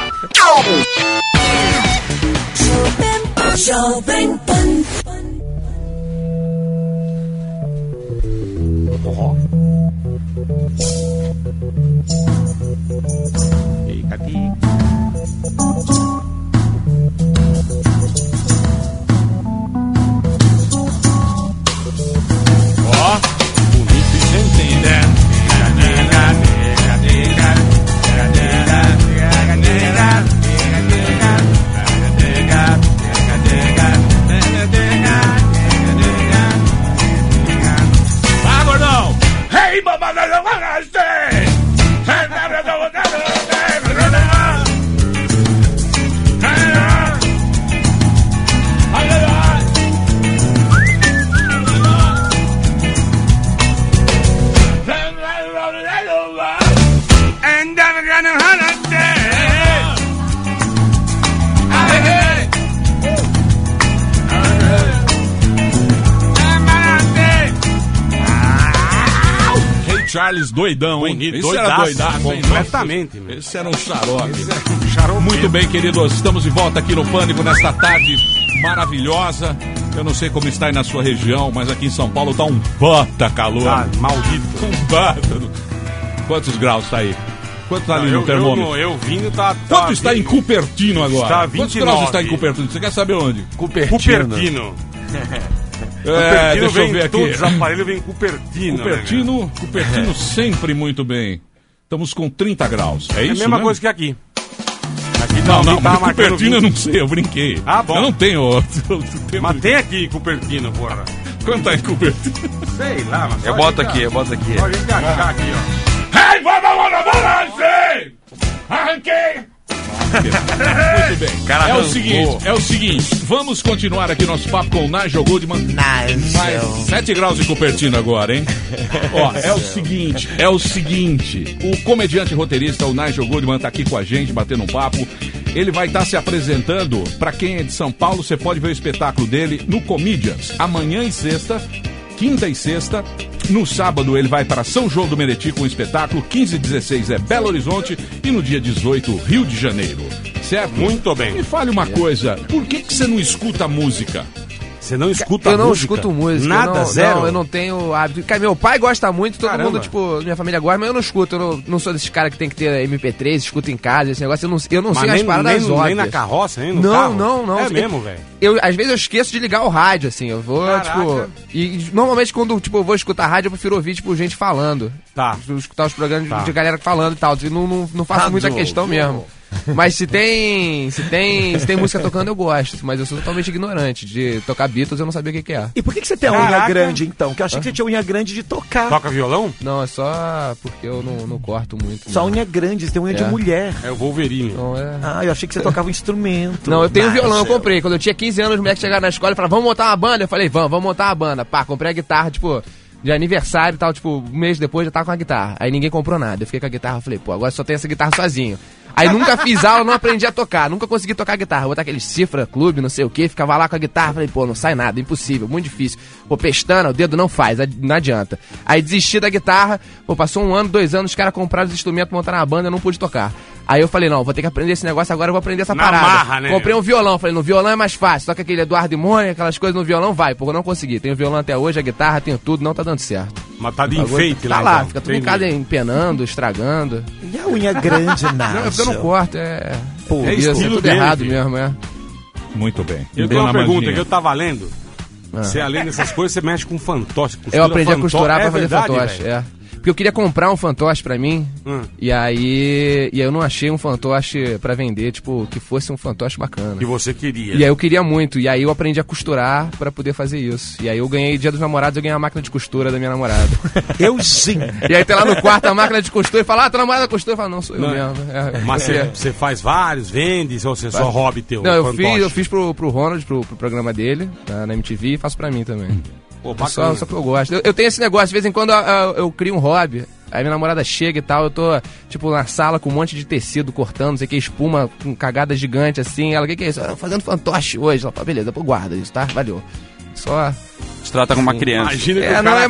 O: Jovem Pan.
G: Ó, bonito e sentido.
E: Vai, gordão!
G: Hey, babá,
E: Charles doidão, hein?
G: Bonito,
E: Esse era doidaço, hein?
G: completamente, meu.
E: Esse era um xarope. Muito bem, queridos, estamos de volta aqui no Pânico nesta tarde maravilhosa. Eu não sei como está aí na sua região, mas aqui em São Paulo tá um bata calor.
G: Ah, maldito.
E: Um bata. Quantos graus tá aí? Quanto tá ali no termômetro?
G: Eu vindo tá...
E: Quanto está em Cupertino agora?
G: Está 29.
E: Quantos graus está em Cupertino? Você quer saber onde?
G: Cupertino.
E: Deixa eu ver aqui.
G: Todos os aparelhos vêm Cupertino.
E: Cupertino sempre muito bem. Estamos com 30 graus. É isso,
G: É a mesma
E: né?
G: coisa que aqui.
E: Não, mas Cupertino eu não sei, eu brinquei.
G: Ah, bom.
E: Eu não tenho...
G: Mas tem aqui Cupertino, porra.
E: Quanto tá em Cupertino?
G: Sei lá, mas...
H: Eu boto aqui.
G: Pode a gente achar aqui, ó.
E: Hey, arranquei! Muito bem.
H: Cara,
E: é o seguinte, vamos continuar aqui nosso papo com o Nigel Goodman.
L: Nigel.
E: 7 graus em Cupertino agora, hein? Ó, é o seguinte, o comediante e roteirista, o Nigel Goodman, tá aqui com a gente, batendo um papo. Ele vai estar se apresentando, pra quem é de São Paulo, você pode ver o espetáculo dele no Comedians, amanhã e sexta, quinta e sexta. No sábado ele vai para São João do Meriti com o espetáculo. 15 e 16 é Belo Horizonte e no dia 18 Rio de Janeiro. Certo?
G: Muito bem.
E: Me fale uma coisa, por que você não escuta música?
G: Você não escuta música?
F: Eu não escuto música.
G: Nada, zero?
F: Não, eu não tenho hábito. Cara, meu pai gosta muito, todo mundo, tipo, minha família gosta, mas eu não escuto. Eu não sou desses caras que tem que ter MP3, escuta em casa, esse negócio. Eu não sei as paradas óbvias.
G: Nem na carroça, nem no carro?
F: Não.
G: É mesmo, velho?
F: Às vezes eu esqueço de ligar o rádio, assim. Eu vou, tipo... E normalmente quando, tipo, eu vou escutar rádio, eu prefiro ouvir, tipo, gente falando.
G: Tá.
F: Escutar os programas de galera falando e tal. Não faço muita questão mesmo. Mas se tem música tocando, eu gosto. Mas eu sou totalmente ignorante. De tocar Beatles, eu não sabia o que é.
L: E por que você tem a unha grande, então? Porque eu achei que você tinha unha grande de tocar.
G: Toca violão?
F: Não, é só porque eu não corto muito.
L: Só unha grande, você tem unha de mulher.
G: É o Wolverine.
F: Não, é...
L: Ah, eu achei que você tocava um instrumento.
F: Não, eu tenho violão, eu comprei. Quando eu tinha 15 anos, os moleques chegaram na escola e falaram, vamos montar uma banda? Eu falei, vamos montar uma banda. Pá, comprei a guitarra, tipo... de aniversário e tal, tipo, um mês depois já tava com a guitarra. Aí ninguém comprou nada. Eu fiquei com a guitarra, falei, pô, agora só tenho essa guitarra sozinho. Aí nunca fiz aula, não aprendi a tocar, nunca consegui tocar guitarra. Vou botar aquele cifra, clube, não sei o que, ficava lá com a guitarra, falei, pô, não sai nada, impossível, muito difícil. Pô, pestana, o dedo não faz, não adianta. Aí desisti da guitarra, pô, passou 1 ano, 2 anos, os caras compraram os instrumentos, montaram a banda, eu não pude tocar. Aí eu falei, não, vou ter que aprender esse negócio agora, eu vou aprender essa parada.
G: Marra, né?
F: Comprei um violão, falei, no violão é mais fácil, toca aquele Eduardo e Mônica, aquelas coisas no violão, vai, pô, eu não consegui. Tenho violão até hoje, a guitarra, tenho tudo, não tá dando certo.
G: Mas tá de enfeite
F: lá,
G: tá
F: lá,
G: então.
F: fica tudo em casa empenando, estragando.
L: E a unha grande, nada.
F: Não, é porque eu não corto, Pô,
G: é
F: isso é tudo
G: dele,
F: errado
G: filho.
F: mesmo,
E: Muito bem.
G: Eu tenho uma pergunta que eu tava lendo. Você, além dessas coisas, você mexe com fantoche.
F: Eu aprendi a costurar pra fazer fantoche, Porque eu queria comprar um fantoche pra mim, e aí eu não achei um fantoche pra vender, tipo, que fosse um fantoche bacana.
G: Que você queria.
F: E aí eu queria muito, e aí eu aprendi a costurar pra poder fazer isso. E aí eu ganhei, Dia dos Namorados, eu ganhei a máquina de costura da minha namorada.
L: Eu sim.
F: E aí tem lá no quarto a máquina de costura e fala, tua namorada costura? Eu falo, não, sou eu mesmo.
G: Mas você faz vários, vende, ou você só hobby teu?
F: Não, eu fiz pro Ronald, pro programa dele, na MTV, e faço pra mim também.
G: Pô,
F: só que eu gosto. Eu tenho esse negócio, de vez em quando eu crio um hobby, aí minha namorada chega e tal, eu tô, tipo, na sala com um monte de tecido cortando, não sei o que, espuma com cagada gigante assim. Ela, o que é isso? Fazendo fantoche hoje. Ela fala, beleza, pô, guarda isso, tá? Valeu. Só...
H: Se trata como uma criança.
G: Imagina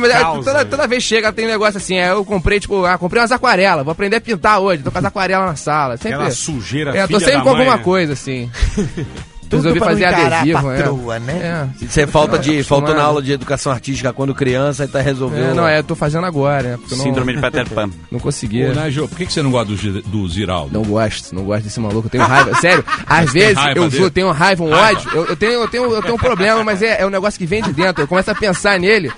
G: que
F: toda vez chega, tem um negócio assim, eu comprei, tipo, comprei umas aquarelas, vou aprender a pintar hoje, tô com as aquarelas na sala. Sempre,
G: aquela sujeira,
F: tô sempre com alguma coisa, assim. Resolvi fazer adesivo,
L: patroa, né?
K: Você faltou na aula de educação artística quando criança e tá resolvendo.
F: Eu tô fazendo agora, né?
H: Síndrome de Peter Pan.
F: Não conseguia.
E: Ô, Nigel, por que você não gosta do Ziraldo?
F: Não gosto desse maluco, eu tenho raiva. Sério, às vezes eu juro, tenho raiva, um ódio. Eu tenho um problema, mas é um negócio que vem de dentro. Eu começo a pensar nele.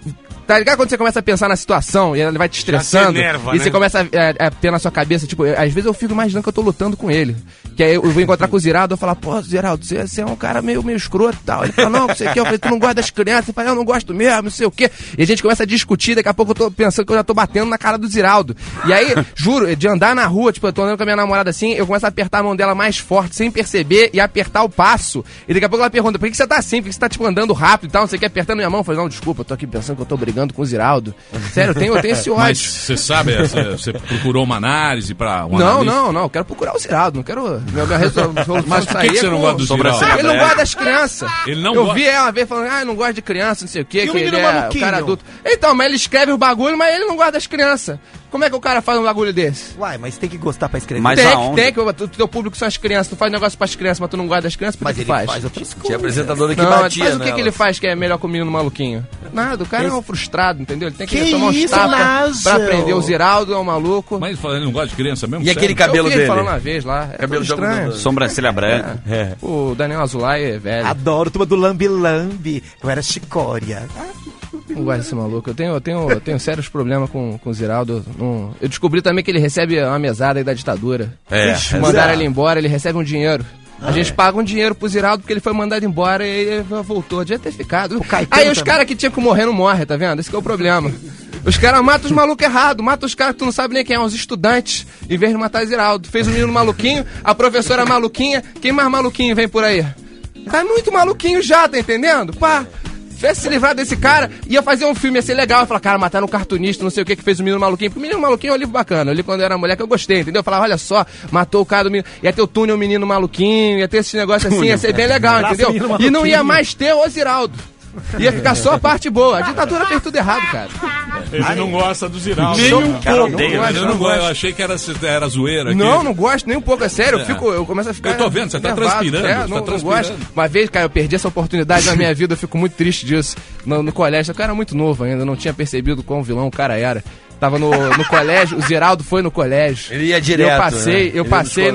F: Tá ligado quando você começa a pensar na situação e ele vai te estressando?
G: Enerva,
F: e
G: né?
F: você começa a ter na sua cabeça, tipo, às vezes eu fico imaginando que eu tô lutando com ele. Que aí eu vou encontrar com o Ziraldo, eu falo, pô, Ziraldo, você é um cara meio escroto e tal. Ele fala, não sei o que. Eu falei, tu não gosta das crianças? Ele fala, eu não gosto mesmo, não sei o quê. E a gente começa a discutir, daqui a pouco eu tô pensando que eu já tô batendo na cara do Ziraldo. E aí, juro, de andar na rua, tipo, eu tô andando com a minha namorada assim, eu começo a apertar a mão dela mais forte, sem perceber, e apertar o passo. E daqui a pouco ela pergunta, por que você tá assim? Por que você tá, tipo, andando rápido e tal? Não sei o que, apertando minha mão. Eu falei, não, desculpa, eu tô aqui pensando que eu tô brigando com o Ziraldo. Sério, eu tenho esse ódio.
E: Mas você sabe, você procurou uma análise pra um
F: Não,
E: analista?
F: eu quero procurar o Ziraldo, não quero... Minha resolução.
E: Mas por que você não gosta do Ziraldo?
F: Ele não gosta das crianças.
E: Ele não
F: eu vi ela uma vez falando, eu não gosto de criança, não sei o quê, que ele é o cara adulto. Então, mas ele escreve o bagulho, mas ele não gosta das crianças. Como é que o cara faz um bagulho desse?
L: Uai, mas tem que gostar pra escrever.
H: Mas
F: tem que o teu público são as crianças. Tu faz negócio pras crianças, mas tu não gosta das crianças, por que tu faz?
L: Mas ele faz outras coisas.
K: Tinha apresentadora que
F: não,
K: batia,
F: mas o que ele faz que é melhor com o menino maluquinho? Nada, o cara é um frustrado, entendeu? Ele tem que tomar uns tapas pra aprender. O Ziraldo é um maluco.
E: Mas ele não gosta de criança mesmo?
K: E sério? Aquele cabelo dele?
F: Eu falando uma vez lá.
K: Cabelo
F: estranho.
H: Sobrancelha branca.
F: O Daniel Azulay é velho.
L: Adoro, turma do Lambi Lambi. Eu era chicória.
F: Não gosto desse maluco. Eu tenho sérios problemas com o Ziraldo. Eu descobri também que ele recebe uma mesada aí da ditadura. Mandaram ele embora, ele recebe um dinheiro. A gente paga um dinheiro pro Ziraldo porque ele foi mandado embora e ele voltou. Devia ter ficado. Aí os caras que tinham que morrer não morrem, tá vendo? Esse que é o problema. Os caras matam os malucos errados, matam os caras que tu não sabe nem quem é, os estudantes, em vez de matar Ziraldo. Fez um menino maluquinho, a professora maluquinha. Quem mais maluquinho vem por aí? Tá muito maluquinho já, tá entendendo? Pá. Tivesse se livrado desse cara, ia fazer um filme, ia ser legal. Eu falava, cara, mataram um cartunista, não sei o que fez o Menino Maluquinho. Porque o Menino Maluquinho é um livro bacana. Eu li quando eu era mulher, que eu gostei, entendeu? Eu falava, olha só, matou o cara do menino. Ia ter o Túnel Menino Maluquinho, ia ter esse negócio assim, ia ser bem legal, entendeu? E não ia mais ter o Ziraldo. Ia ficar só a parte boa. A ditadura fez tudo errado, cara.
E: Ele não gosta do Ziraldo.
F: Nem um pouco.
E: Eu achei que era zoeira.
F: Não gosto nem um pouco, é sério. Eu começo a ficar.
E: Eu tô vendo, você tá transpirando.
F: Não gosto. Uma vez, cara, eu perdi essa oportunidade na minha vida, eu fico muito triste disso. No colégio, o cara era muito novo ainda, não tinha percebido quão vilão o cara era. Tava no colégio, o Ziraldo foi no colégio.
K: Ele ia direto.
F: Eu passei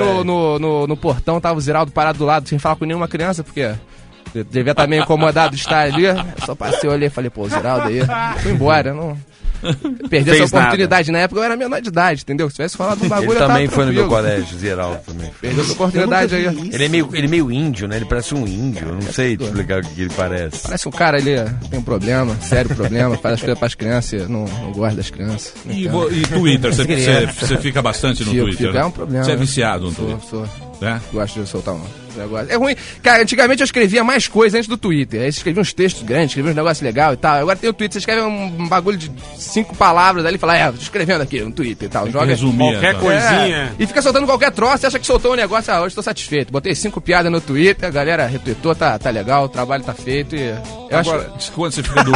F: no portão, tava o Ziraldo parado do lado, sem falar com nenhuma criança, porque devia estar meio incomodado de estar ali. Eu só passei, olhei e falei, pô, o Ziraldo aí. Fui embora, não. Perdi essa oportunidade. Na época eu era menor de idade, entendeu? Se tivesse falado um bagulho,
K: ele também foi no meu colégio, Ziraldo também.
F: Perdeu essa oportunidade aí.
K: Ele é meio índio, né? Ele parece um índio. Eu não sei te explicar o que ele parece.
F: Parece um cara, ele tem um problema, sério problema, faz as coisas pras crianças, não gosta das crianças.
E: E Twitter? Você fica bastante no Twitter?
F: Fico, é um problema.
E: Você é viciado no Twitter?
F: Sou. Gosto de soltar um negócio. É ruim. Cara, antigamente eu escrevia mais coisas antes do Twitter. Aí você escrevia uns textos grandes, escrevia uns negócios legais e tal. Agora tem o Twitter, você escreve um bagulho de 5 palavras ali e fala, tô escrevendo aqui no Twitter e tal. Joga
E: resumir,
G: qualquer coisinha.
F: E fica soltando qualquer troço, você acha que soltou um negócio, hoje tô satisfeito. Botei 5 piadas no Twitter, a galera retweetou, tá legal, o trabalho tá feito e...
E: Agora, quando você fica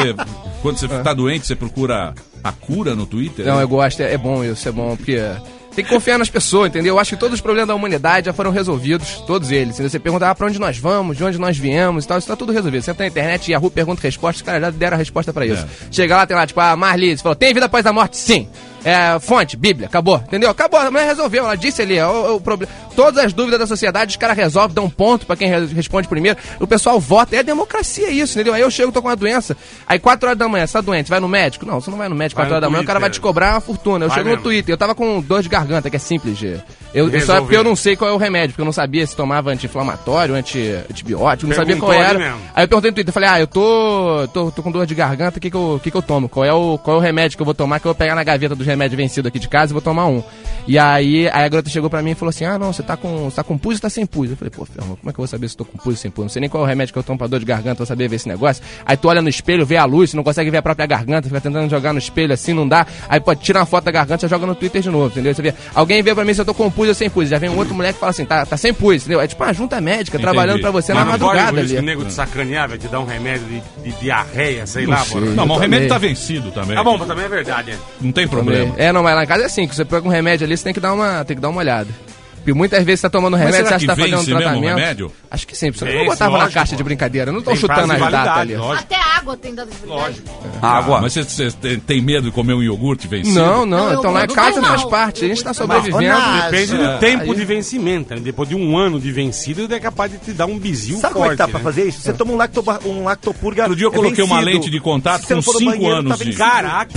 E: doente, tá doente, você procura a cura no Twitter?
F: Não, eu gosto, é bom isso, é bom, porque... Tem que confiar nas pessoas, entendeu? Eu acho que todos os problemas da humanidade já foram resolvidos, todos eles. Entendeu? Você pergunta pra onde nós vamos, de onde nós viemos e tal, isso tá tudo resolvido. Você entra na internet, Yahoo pergunta resposta, os caras já deram a resposta pra isso. Chega lá, tem lá, tipo, a Marli, você falou, tem vida após a morte? Sim. Fonte, Bíblia, acabou, entendeu? Acabou, a mulher resolveu, ela disse ali, o problema. todas as dúvidas da sociedade, os caras resolvem, dão um ponto pra quem responde primeiro. O pessoal vota. É democracia isso, entendeu? Aí eu chego, tô com uma doença. Aí 4 horas da manhã, você tá doente, vai no médico? Não, você não vai no médico 4 horas da manhã, o cara vai te cobrar uma fortuna. Eu chego no Twitter, eu tava com dor de garganta, que é simples, só é porque eu não sei qual é o remédio, porque eu não sabia se tomava anti-inflamatório, antibiótico, não sabia qual era. Aí eu perguntei no Twitter, falei, eu tô com dor de garganta, o que eu tomo? Qual é o remédio que eu vou tomar, que eu vou pegar na gaveta dos remédios vencidos aqui de casa e vou tomar um. E aí a garota chegou pra mim e falou assim, não, você tá com pus ou tá sem pus? Eu falei, pô, Ferrão, como é que eu vou saber se tô com pus ou sem pus? Não sei nem qual é o remédio que eu tomo pra dor de garganta, vou saber ver esse negócio. Aí tu olha no espelho, vê a luz, você não consegue ver a própria garganta, fica tentando jogar no espelho assim, não dá. Aí pode tirar uma foto da garganta e joga no Twitter de novo, entendeu? Você vê, alguém vê pra mim se eu tô com pus ou sem pus. Já vem um outro moleque e fala assim, tá sem pus, entendeu? É tipo uma junta médica trabalhando pra você na madrugada ali.
G: O nego de sacanear, vai te dar um remédio de diarreia, sei lá.
E: Não, mas o remédio tá vencido também.
G: Tá bom, mas também é verdade.
E: Não tem problema.
F: Não, mas lá em casa é assim, que você pega um remédio ali, você tem que dar uma olhada. Porque muitas vezes você tá tomando remédio, você acha que tá fazendo um tratamento.
E: Remédio?
F: Acho que sim, eu não botava na caixa de brincadeira, não tô chutando as datas ali.
C: Até água tem dado de verdade.
E: Água. Mas você tem medo de comer um iogurte vencido?
F: Não, então lá em casa faz parte, a gente tá sobrevivendo.
G: Depende do tempo de vencimento, né? Depois de um ano de vencido, ele é capaz de te dar um bizil forte.
L: Sabe como é que tá pra fazer isso? Você toma um lactopurga.
E: Outro dia eu coloquei uma lente de contato com 5 anos de...
G: Caraca,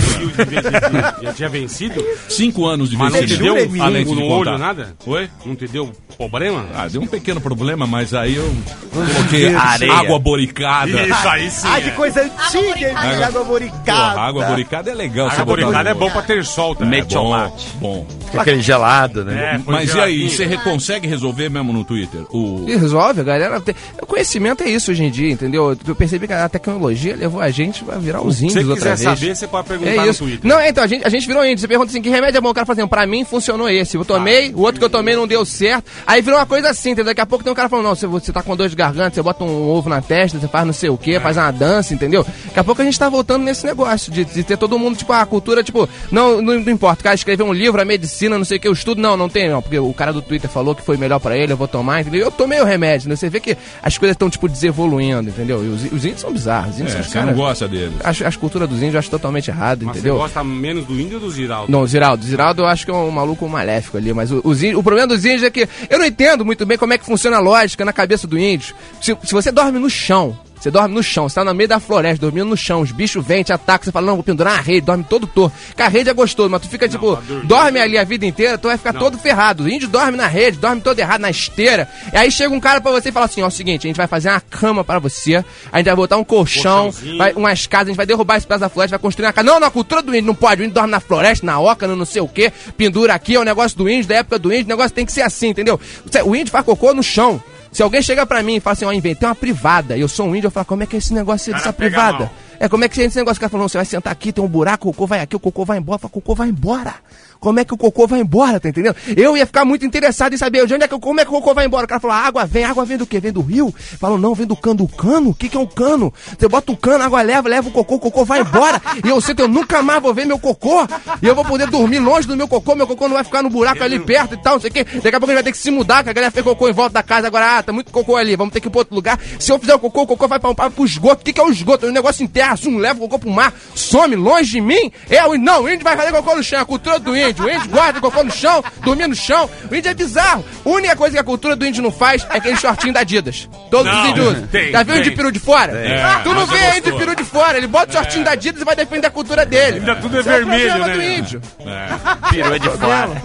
G: já tinha vencido?
E: 5 anos de vencimento.
G: Mas não te deu
E: a lente de
G: olho,
E: contato.
G: nada?
E: Oi?
G: Não te deu problema?
E: Deu um pequeno problema, mas aí eu coloquei água boricada.
G: Isso, aí sim.
L: Ai, que coisa antiga, água boricada.
E: Água boricada é legal.
G: Água boricada é bom pra ter sol também.
K: Metiolate.
E: Bom.
K: Fica aquele gelado, né?
E: Mas e aí, você consegue resolver mesmo no Twitter?
F: Resolve, a galera. O conhecimento é isso hoje em dia, entendeu? Eu percebi que a tecnologia levou a gente a virar os índios outra vez.
G: Se você quiser saber, você pode perguntar no Twitter.
F: Não, então, a gente virou índio. Você pergunta assim, que remédio é bom? O cara fala assim, pra mim funcionou esse. Eu tomei, o outro que eu tomei não deu certo. Aí virou uma coisa assim, entendeu? Daqui a pouco tem um cara falando, não, você tá com dor de garganta, você bota um ovo na testa, você faz não sei o que, faz uma dança, entendeu? Daqui a pouco a gente tá voltando nesse negócio de ter todo mundo, tipo, a cultura, tipo, não importa, o cara escreveu um livro, a medicina, não sei o que, eu estudo, não tem, porque o cara do Twitter falou que foi melhor pra ele, eu vou tomar, entendeu? Eu tomei o remédio, né? Você vê que as coisas estão, tipo, desevoluindo, entendeu? E os índios são bizarros.
E: Você não gosta deles.
F: As culturas dos índios eu acho totalmente errado, entendeu?
G: Você gosta menos do índio ou do Ziraldo?
F: Não, Ziraldo eu acho que é um maluco maléfico ali, mas o problema dos índios é que eu não entendo muito bem como é que funciona a lógica na cabeça do índio. Se você dorme no chão, você tá no meio da floresta, dormindo no chão, os bichos vêm, te atacam, você fala, não, vou pendurar uma rede, dorme todo torto. Porque a rede é gostoso, mas tu fica, dorme ali a vida inteira, tu vai ficar todo ferrado. O índio dorme na rede, dorme todo errado, na esteira. E aí chega um cara pra você e fala assim, ó, é o seguinte, a gente vai fazer uma cama pra você, a gente vai botar um colchão, umas casas, a gente vai derrubar esse pedaço da floresta, vai construir uma casa. Não, na cultura do índio, não pode, o índio dorme na floresta, na oca, não sei o quê, pendura aqui, é um negócio do índio, da época do índio, o negócio tem que ser assim, entendeu? O índio faz cocô no chão. Se alguém chega pra mim e fala assim, inventei uma privada, e eu sou um índio, eu falo, como é que é esse negócio dessa privada? Como é que é esse negócio? O cara falou, você vai sentar aqui, tem um buraco, o cocô vai aqui, o cocô vai embora. Eu falo, o cocô vai embora. Como é que o cocô vai embora, tá entendendo? Eu ia ficar muito interessado em saber de onde como é que o cocô vai embora. O cara falou, a água vem do quê? Vem do rio? Falou, não, vem do cano. Do cano? O que é um cano? Você bota o cano, a água leva o cocô vai embora. E eu sei que eu nunca mais vou ver meu cocô. E eu vou poder dormir longe do meu cocô não vai ficar no buraco ali perto e tal, não sei o quê. Daqui a pouco ele vai ter que se mudar, que a galera fez cocô em volta da casa. Agora, tá muito cocô ali, vamos ter que ir pra outro lugar. Se eu fizer o cocô vai pro esgoto. O que é o esgoto? É um negócio em terra, leva o cocô pro mar, some longe de mim. O índio vai fazer cocô no chão, a cultura do índio. O índio guarda cocô no chão, dormir no chão. O índio é bizarro. A única coisa que a cultura do índio não faz é aquele shortinho da Adidas. Todos os índios usam. Já viu o índio de peru de fora? Tu não vê índio de peru de fora. Ele bota o shortinho da Adidas e vai defender a cultura dele.
G: Ainda tudo é vermelho, né?
F: Do índio.
K: Peru é de fora.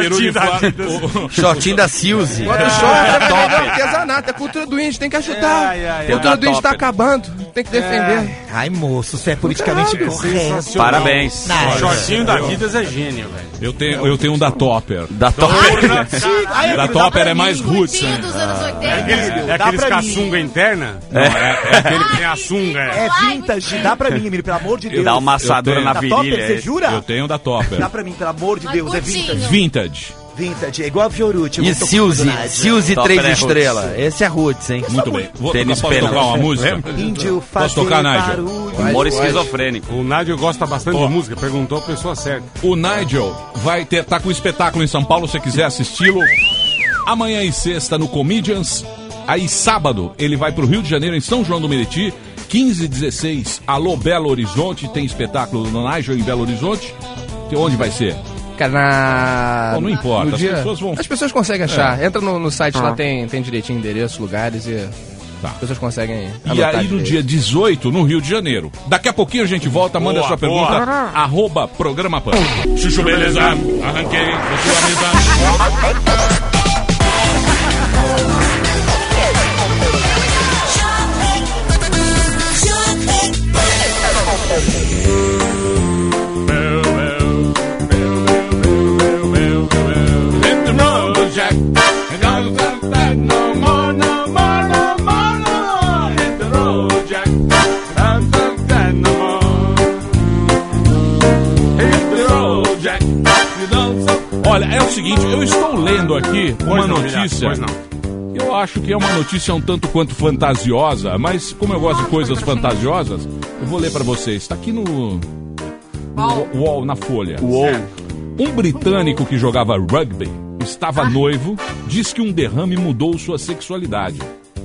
K: Shortinho da Silze.
F: Bota o short, é artesanato. É a cultura do índio, tem que ajudar. A cultura do índio tá acabando. Tem que defender.
L: Ai, moço, você é politicamente correto.
K: Parabéns.
G: O shortinho da Adidas é gênio, velho.
E: Eu tenho um da Topper.
K: Da Topper?
E: Da Topper é mais roots, né?
C: Dos anos 80.
G: É aqueles com a sunga interna? Não, é aquele que tem a sunga.
L: É vintage, dá pra mim, Emílio, pelo amor de Deus.
K: Dá uma assadura na virilha.
L: Você jura?
E: Eu tenho da Topper.
L: Dá pra mim, pelo amor de Deus, é vintage.
E: Vintage.
L: Vintage, é igual a Fiorucci.
K: E Silze 3 estrelas. Esse é roots, hein?
E: Muito bem.
K: Posso
E: tocar uma música?
L: Índio
E: Posso tocar, Nigel?
K: Humor esquizofrênico.
G: O Nigel gosta bastante de música, perguntou a pessoa certa.
E: O Nigel tá com um espetáculo em São Paulo, se você quiser assisti-lo. Amanhã e sexta no Comedians. Aí sábado ele vai pro Rio de Janeiro, em São João do Meriti. 15 e 16, alô Belo Horizonte. Tem espetáculo do Nigel em Belo Horizonte. Onde vai ser?
F: Cara,
E: não importa,
F: as pessoas conseguem achar. Entra no site lá, tem direitinho endereço, lugares e... As pessoas conseguem.
E: E aí no dia 18, no Rio de Janeiro. Daqui a pouquinho a gente volta, manda a sua pergunta, @Programa Pan. Chuchu, beleza? Arranquei, sua mesa. Olha, é o seguinte, eu estou lendo aqui uma notícia. Eu acho que é uma notícia um tanto quanto fantasiosa, mas como eu gosto de coisas fantasiosas, eu vou ler pra vocês. Está aqui no UOL, na Folha. Um britânico que jogava rugby estava noivo, diz que um derrame mudou sua sexualidade.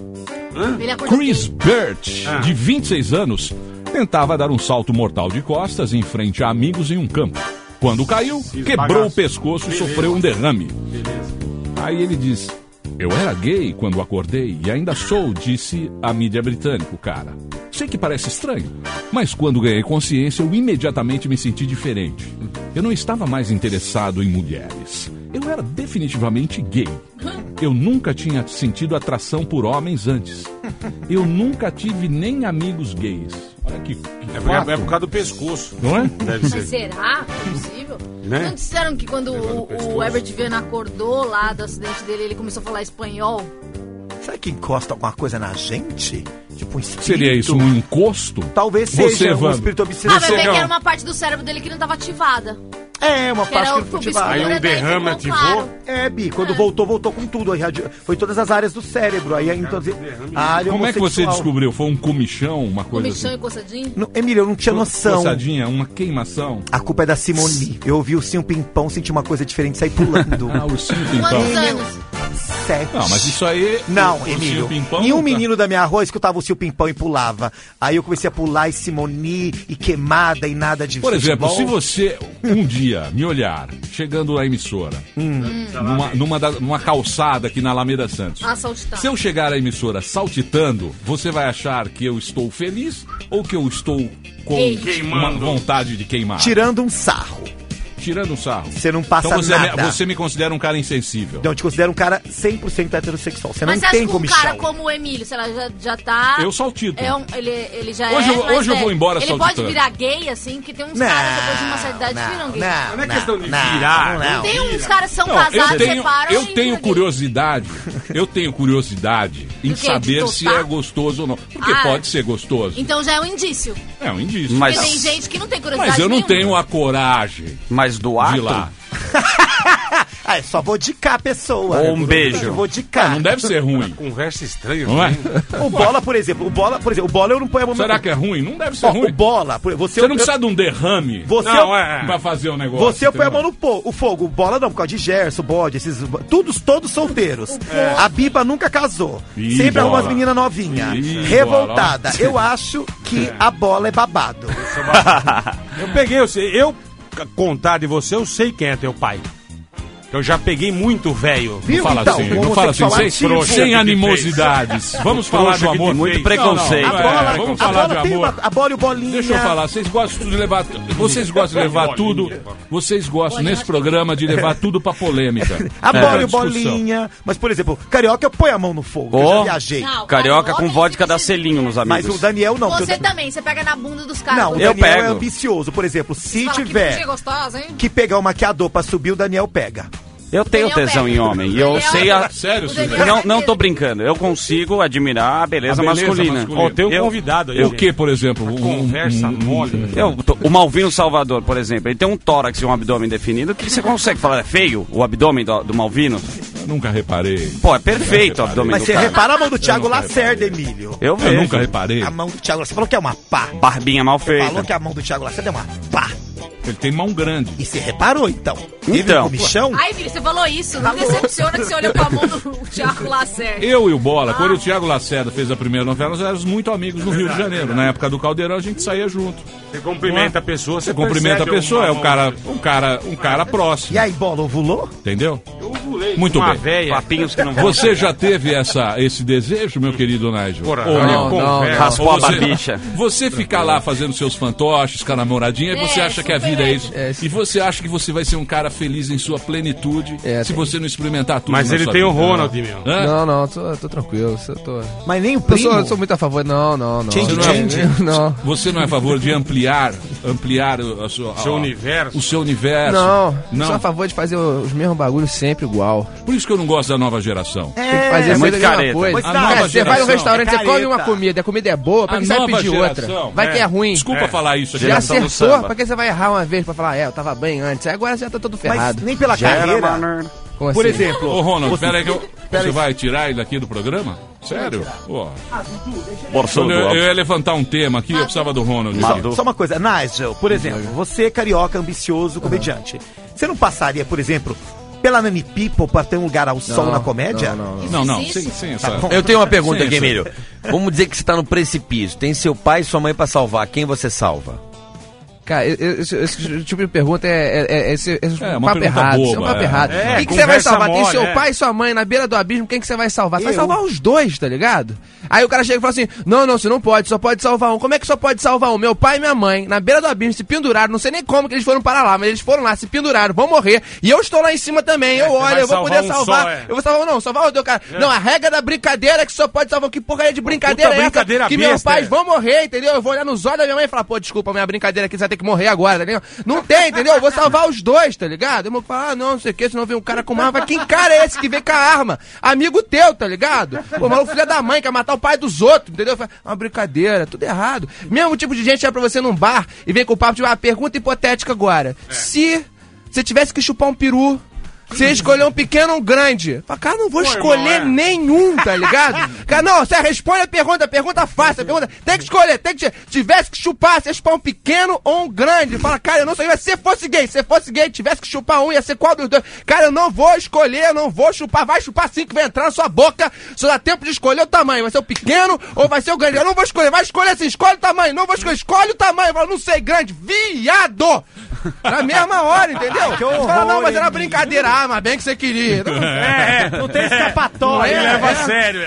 E: Chris Birch, de 26 anos, tentava dar um salto mortal de costas em frente a amigos em um campo. Quando caiu, quebrou o pescoço e sofreu um derrame. Aí ele diz: eu era gay quando acordei e ainda sou, disse a mídia britânica, cara. Sei que parece estranho, mas quando ganhei consciência, eu imediatamente me senti diferente. Eu não estava mais interessado em mulheres. Eu era definitivamente gay. Eu nunca tinha sentido atração por homens antes. Eu nunca tive nem amigos gays. Olha que
G: é por causa do pescoço.
E: Não é?
C: Deve ser. Mas será? É possível? Né? Não disseram que quando o Herbert Viana acordou lá do acidente dele, ele começou a falar espanhol?
L: Será que encosta alguma coisa na gente? Tipo um espírito?
E: Seria isso um encosto?
L: Talvez seja um espírito obsessivo.
C: Vai ver que era uma parte do cérebro dele que não estava ativada.
L: É, uma parte que não foi ativada.
G: Aí um derrame ativou?
L: Claro. Bi, quando voltou com tudo. Foi todas as áreas do cérebro. Aí então, a área
E: Como é que você descobriu? Foi um comichão, uma coisa
C: comichão
E: assim?
C: E coçadinho?
L: Emílio, eu não tinha noção.
E: Coçadinha, uma queimação.
L: A culpa é da Simone. Eu ouvi o Ursinho Pimpão, senti uma coisa diferente e saí pulando.
E: O Ursinho Pimpão.
C: Quantos anos?
L: 7.
E: Não, mas isso aí...
L: Não, Emílio. Nenhum menino da minha rua escutava o Ursinho Pimpão e pulava. Aí eu comecei a pular e Simone e queimada e nada de
E: Por exemplo, se você um dia me olhar chegando na emissora, numa calçada aqui na Alameda Santos, se eu chegar à emissora saltitando, você vai achar que eu estou feliz ou que eu estou com uma vontade de queimar?
L: Tirando um sarro.
E: Tirando um sarro.
L: Você não passa
E: então
L: nada.
E: Você me considera um cara insensível.
L: Não, eu te considero um cara 100% heterossexual. Você
C: mas
L: não tem como
C: um cara como o Emílio, sei lá, já tá...
E: Eu saltito.
C: Ele já
E: hoje eu vou embora
C: saltitando. Ele pode virar gay, assim, que tem uns caras depois de uma certa idade que viram gay.
G: Não é questão de virar.
C: Não. Tem uns caras que são casados, separam
E: Eu tenho curiosidade em saber se é gostoso ou não. Porque pode ser gostoso.
C: Então já é um indício.
E: É um indício.
C: Mas porque tem gente que não tem curiosidade
E: Mas eu não tenho a coragem.
H: Mas do ato?
E: De lá.
L: Só vou de cá a pessoa.
H: Ou um beijo.
L: Vou de cá.
E: Não deve ser ruim.
G: Conversa estranha.
E: Não é?
L: O bola, por exemplo. O bola eu não ponho a mão.
E: Será que é ruim? Não deve ser ruim.
L: O bola.
E: Você não precisa de um derrame pra fazer um negócio.
L: Você põe a mão no fogo. O bola não, por causa de Gerson, bode, todos solteiros. A Biba nunca casou. Sempre arruma as meninas novinhas. Revoltada. Eu acho que a bola é babado.
G: Eu peguei, eu contar de você, eu sei quem é teu pai. Eu já peguei muito velho.
E: Não fala então, assim, não fala assim, sem animosidades. Vamos falar do amor.
H: Muito preconceito.
E: Vamos falar de amor.
L: A bola e o bolinha.
E: Deixa eu falar, vocês gostam de levar tudo. Vocês gostam nesse programa de levar tudo pra polêmica.
L: A bola e o bolinha. Mas, por exemplo, Carioca, eu ponho a mão no fogo. Eu já viajei.
H: Não, Carioca com vodka dá selinho nos amigos.
L: Mas o Daniel não.
C: Você também, você pega na bunda dos caras.
L: Não, o Daniel é ambicioso. Por exemplo, se tiver que pegar o maquiador pra subir, o Daniel pega.
H: Eu tenho tesão em homem. E eu sei a...
E: Sério,
H: não tô brincando. Eu consigo admirar a beleza masculina.
G: Tem um convidado aí.
E: O que, por exemplo?
G: Conversa mole.
H: O Malvino Salvador, por exemplo, ele tem um tórax e um abdômen definido que você consegue falar, é feio o abdômen do Malvino?
E: Eu nunca reparei.
H: Pô, é perfeito o abdômen
L: do cara. Mas você repara a mão do Thiago Lacerda, Emílio.
H: Eu vejo.
E: Nunca reparei.
L: A mão do Thiago Lacerda. Você falou que é uma pá.
H: Barbinha mal feita.
L: Falou que a mão do Thiago Lacerda é uma pá.
E: Ele tem mão grande.
L: E você reparou, então? Teve um comichão?
C: Ai, filho, você falou isso. Não decepciona que você olhou pra mão do Thiago Lacerda.
E: Eu e o Bola, quando o Thiago Lacerda fez a primeira novela, nós éramos muito amigos no Rio de Janeiro. Na época do Caldeirão, a gente saía junto.
G: Você cumprimenta a pessoa,
E: você cumprimenta a pessoa, é um cara próximo.
L: E aí, Bola, ovulou?
E: Entendeu?
G: Eu ovulei.
E: Muito bem.
G: Véia.
H: Papinhos que não vão.
E: Você já teve esse desejo, meu querido Nigel?
H: Não. Raspou a barbicha.
E: Você ficar lá fazendo seus fantoches com a namoradinha e você acha que a vida é isso. E você acha que você vai ser um cara feliz em sua plenitude se você não experimentar tudo.
G: Mas ele tem o Ronald, meu.
F: Não, tô tranquilo.
L: Mas nem o primo?
F: Eu sou muito a favor. Não.
E: Não. Você não é a favor de ampliar
G: seu universo?
E: O seu universo?
F: Não. Sou a favor de fazer os mesmos bagulhos sempre igual.
E: Por isso que eu não gosto da nova geração.
F: Tem que fazer sempre a mesma coisa. Você vai no restaurante, você come uma comida, a comida é boa, pra que você vai pedir outra? Vai que é ruim.
E: Desculpa falar isso aqui.
F: Já acertou, pra que você vai errar uma vez pra falar, eu tava bem antes, agora você já tá todo ferrado.
L: Mas nem pela carreira.
F: Como
L: Por
F: assim?
L: exemplo...
E: Ô, Ronald, pera aí que você vai tirar ele daqui do programa? Sério? Eu ia levantar um tema aqui, eu precisava do Ronald.
L: Só uma coisa, Nigel, por exemplo, você é carioca, ambicioso, comediante. Você não passaria, por exemplo, pela Nani People para ter um lugar ao sol na comédia?
E: Não. Sim.
K: Eu tenho uma pergunta aqui, Emílio. Vamos dizer que você tá no precipício. Tem seu pai e sua mãe pra salvar. Quem você salva?
F: Cara, esse tipo de pergunta é um papo errado.
E: Boba,
F: é um papo errado. Quem que você vai salvar? Tem seu pai e sua mãe na beira do abismo, quem que você vai salvar? Você vai salvar os dois, tá ligado? Aí o cara chega e fala assim, não, você não pode, só pode salvar um. Como é que só pode salvar um? Meu pai e minha mãe, na beira do abismo, se penduraram, não sei nem como que eles foram para lá, mas eles foram lá, se penduraram, vão morrer, e eu estou lá em cima também, eu olho, eu vou poder salvar. Eu vou salvar não, salvar o teu cara. Não, a regra da brincadeira é que só pode salvar. Que porcaria de brincadeira é essa? Que meus pais vão morrer, entendeu? Eu vou olhar nos olhos da minha mãe e falar, pô, desculpa, minha brincadeira aqui, você vai ter que morrer agora, tá ligado? Não tem, entendeu? Eu vou salvar os dois, tá ligado? Eu vou falar, não sei o que, senão vem um cara com uma arma. Que cara é esse que vem com a arma? Amigo teu, tá ligado? Pô, maluco, filho da mãe, quer matar o pai dos outros, entendeu? Uma brincadeira, tudo errado. Mesmo tipo de gente é pra você num bar e vem com o papo de uma pergunta hipotética agora. Se você tivesse que chupar um peru, você escolher um pequeno ou um grande? Fala, cara, não vou escolher nenhum, tá ligado? Cara, não, você responde a pergunta fácil, tem que escolher, tivesse que chupar, você ia chupar um pequeno ou um grande? Fala, cara, eu não sei, se fosse gay, tivesse que chupar um, ia ser qual dos dois? Cara, eu não vou escolher, eu não vou chupar, vai chupar sim que vai entrar na sua boca, só dá tempo de escolher o tamanho, vai ser o pequeno ou vai ser o grande? Eu não vou escolher, vai escolher assim, escolhe o tamanho, não vou escolher, escolhe o tamanho, fala, não sei, grande, viado! Na mesma hora, entendeu? Você fala, não, mas era brincadeira. Mas bem que você queria.
L: Não tem escapatória.
G: Ele leva a sério,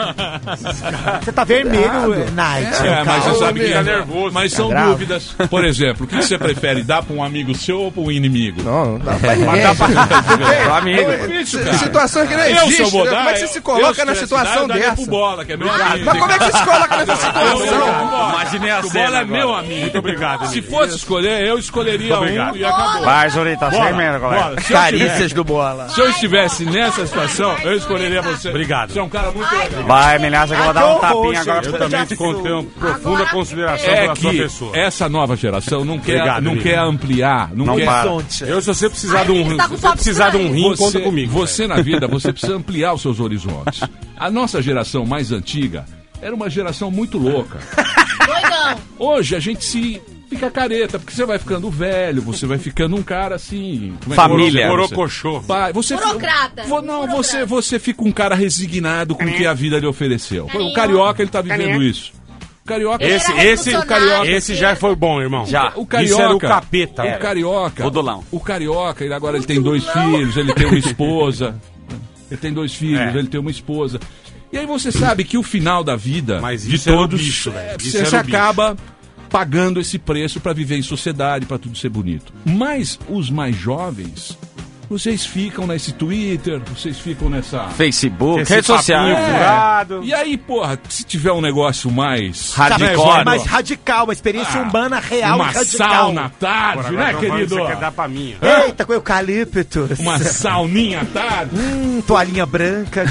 L: Você tá vermelho, Night.
E: Mas você sabe que tá nervoso. Mas são dúvidas. Por exemplo, o que você prefere? Dar pra um amigo seu ou pra um inimigo?
F: Não dá pra ninguém. Dá
E: pra amigo.
F: Situação que não existe. Como é que você se coloca na situação dessa?
E: Pro Bola, que é meu amigo.
F: Mas como é que você se coloca nessa situação?
E: Imaginei a cena. O Bola é meu amigo. Muito obrigado. Se fosse escolher, eu escolheria um e acabou.
H: Vai, Zorita, sem medo, galera.
K: Carícias do Bola.
E: Se eu estivesse nessa situação, eu escolheria você. Obrigado. Você é um cara muito legal.
H: Vai, Melhassa, que eu vou dar um tapinha agora.
G: Eu também te tenho profunda consideração pela sua pessoa.
E: Essa nova geração não quer ampliar. Não quer.
G: Se você precisar de um rim, conta comigo.
E: Você na vida, você precisa ampliar os seus horizontes. A nossa geração mais antiga era uma geração muito louca. Hoje a gente fica careta, porque você vai ficando velho, você vai ficando um cara assim...
H: Família.
G: Borocochô.
C: Burocrata.
E: Você fica um cara resignado com o que a vida lhe ofereceu. O carioca, ele tá vivendo isso. O carioca...
G: Esse já foi bom, irmão.
E: Já. O carioca...
G: Isso era o capeta.
E: O carioca...
H: O
E: carioca, ele tem 2 filhos, ele tem uma esposa. Ele tem 2 filhos, ele tem uma esposa. E aí você sabe que o final da vida de todos... Você acaba pagando esse preço para viver em sociedade, para tudo ser bonito. Mas os mais jovens, vocês ficam nesse Twitter, vocês ficam nessa...
H: Facebook, rede social.
E: E aí, porra, se tiver um negócio mais...
L: Radical. Mais radical, uma experiência humana real
E: uma
L: e radical.
E: sauna à tarde, né, querido?
G: Você quer dar pra mim.
L: Eita, com eucaliptus.
E: Uma sauninha à tarde.
L: Toalhinha branca.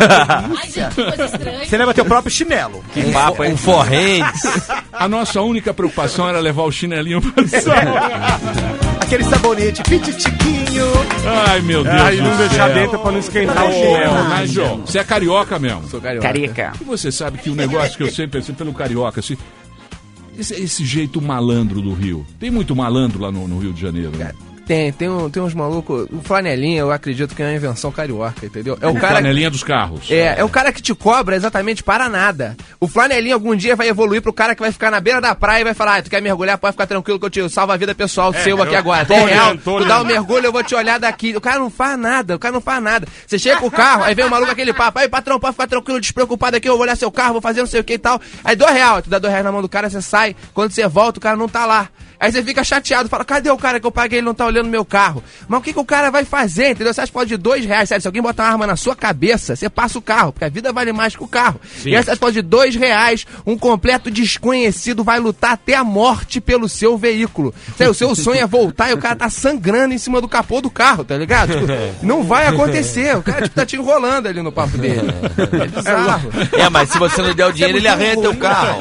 L: Você leva teu próprio chinelo.
K: Que papo, hein? Um forrente.
E: A nossa única preocupação era levar o chinelinho pra sauna.
L: Aquele sabonete pititiquinho.
E: Ai, meu Deus.
G: E não deixar dentro pra não esquentar o chinelo.
E: Mas, João, você é carioca mesmo?
F: Sou carioca.
H: Carica.
E: E você sabe que o negócio que eu sempre pensei pelo carioca, assim, esse jeito malandro do Rio? Tem muito malandro lá no Rio de Janeiro, né?
F: Tem uns malucos. O flanelinha, eu acredito que é uma invenção carioca, entendeu? É o cara.
E: Flanelinha dos carros.
F: É o cara que te cobra exatamente para nada. O flanelinha algum dia vai evoluir pro cara que vai ficar na beira da praia e vai falar: tu quer mergulhar? Pode ficar tranquilo que eu te salvo a vida pessoal seu aqui agora. Tem real, tu dá um mergulho, eu vou te olhar daqui. O cara não faz nada, Você chega com o carro, aí vem o maluco aquele papo: aí patrão, pode ficar tranquilo, despreocupado aqui, eu vou olhar seu carro, vou fazer não sei o que e tal. Aí R$2, tu dá R$2 na mão do cara, você sai. Quando você volta, o cara não tá lá. Aí você fica chateado, fala: cadê o cara que eu paguei? Ele não tá olhando meu carro. Mas o que o cara vai fazer, entendeu? Você acha que pode de R$2, sério, se alguém botar uma arma na sua cabeça, você passa o carro, porque a vida vale mais que o carro. Sim. E aí você acha que pode de R$2, um completo desconhecido vai lutar até a morte pelo seu veículo. Sério, o seu sonho é voltar e o cara tá sangrando em cima do capô do carro, tá ligado? Tipo, não vai acontecer, o cara tá te enrolando ali no papo dele. É bizarro.
K: Mas se você não der o dinheiro, ele arranha teu carro.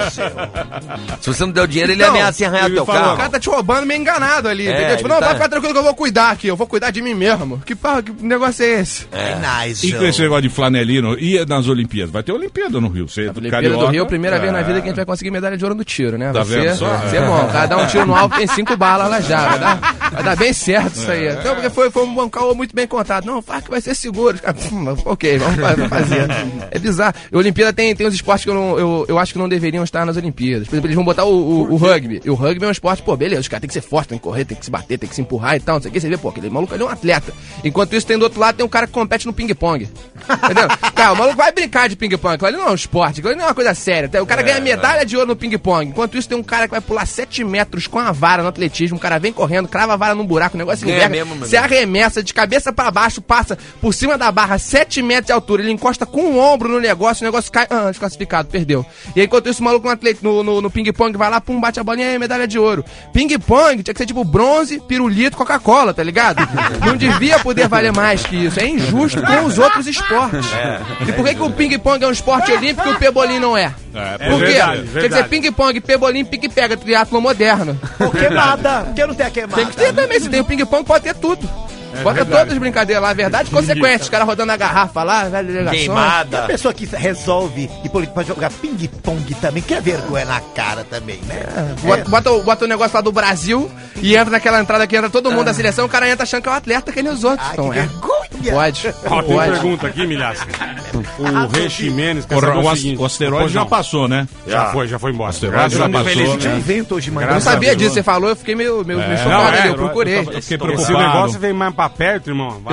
K: Se você não der o dinheiro, ele ameaça arranhar teu carro.
F: O cara tá te roubando meio enganado ali, entendeu? Tipo, não, vai ficar tranquilo que eu vou cuidar aqui, eu vou cuidar de mim mesmo. Que negócio é esse?
E: Nice, e com esse negócio de flanelino, ia nas Olimpíadas? Vai ter Olimpíada no Rio. Você
F: Olimpíada do Rio, primeira vez na vida que a gente vai conseguir medalha de ouro no tiro, né?
E: Tá vendo só?
F: Você é bom, o cara dá um tiro no alvo, tem 5 balas lá já. Vai dar bem certo isso aí. Então, porque foi um caô muito bem contado. Não, faz que vai ser seguro. Ok, vamos fazer. É bizarro. A Olimpíada tem uns esportes que eu acho que não deveriam estar nas Olimpíadas. Por exemplo, eles vão botar o rugby. E o rugby é um esporte, beleza, os caras tem que ser forte, tem que correr, tem que se bater, tem que se empurrar e tal, não sei o que. Você vê, aquele maluco ali é um atleta. Enquanto isso, tem do outro lado, tem um cara que compete no ping-pong. Entendeu? Cara, o maluco vai brincar de ping-pong. Aquilo ali não é um esporte, aquilo ali não é uma coisa séria. O cara ganha medalha de ouro no ping-pong. Enquanto isso, tem um cara que vai pular 7 metros com a vara no atletismo. O cara vem correndo, crava a vara num buraco, o negócio enverga. Você arremessa de cabeça pra baixo, passa por cima da barra 7 metros de altura. Ele encosta com o ombro no negócio, o negócio cai. Desclassificado, perdeu. E aí, enquanto isso, o maluco no ping-pong vai lá, bate a bolinha e medalha de ouro. Ping-pong tinha que ser tipo bronze, pirulito, Coca-Cola, tá ligado? Não devia poder valer mais que isso. É injusto com os outros esportes. E por que o ping-pong é um esporte olímpico e o pebolim não é? Por quê? Quer dizer, ping-pong, pebolim, pique-pega, triatlo moderno.
L: Por queimada. Por que não tem a queimada?
F: Tem que ter também. Se tem o ping-pong, pode ter tudo. Bota todas as brincadeiras lá, verdade e consequência. Os caras rodando a garrafa lá, velho, delegação.
L: Queimada. E a pessoa que resolve e pode jogar ping-pong também, que é vergonha na cara também, né?
F: Bota o negócio lá do Brasil e entra naquela entrada que entra todo mundo da seleção, o cara entra achando que é um atleta que nem os outros. Então, Pode.
G: Tem pergunta aqui, Milhaça. O Rei Ximenes quer saber o seguinte.
E: O asteroide já passou, né?
G: Já foi embora. O
E: asteroide já passou.
L: Tinha um evento hoje de manhã.
F: Eu não sabia disso, você falou, eu fiquei meio chocado, eu procurei.
E: Eu fiquei preocupado.
G: Esse negócio vem mais pra perto, irmão.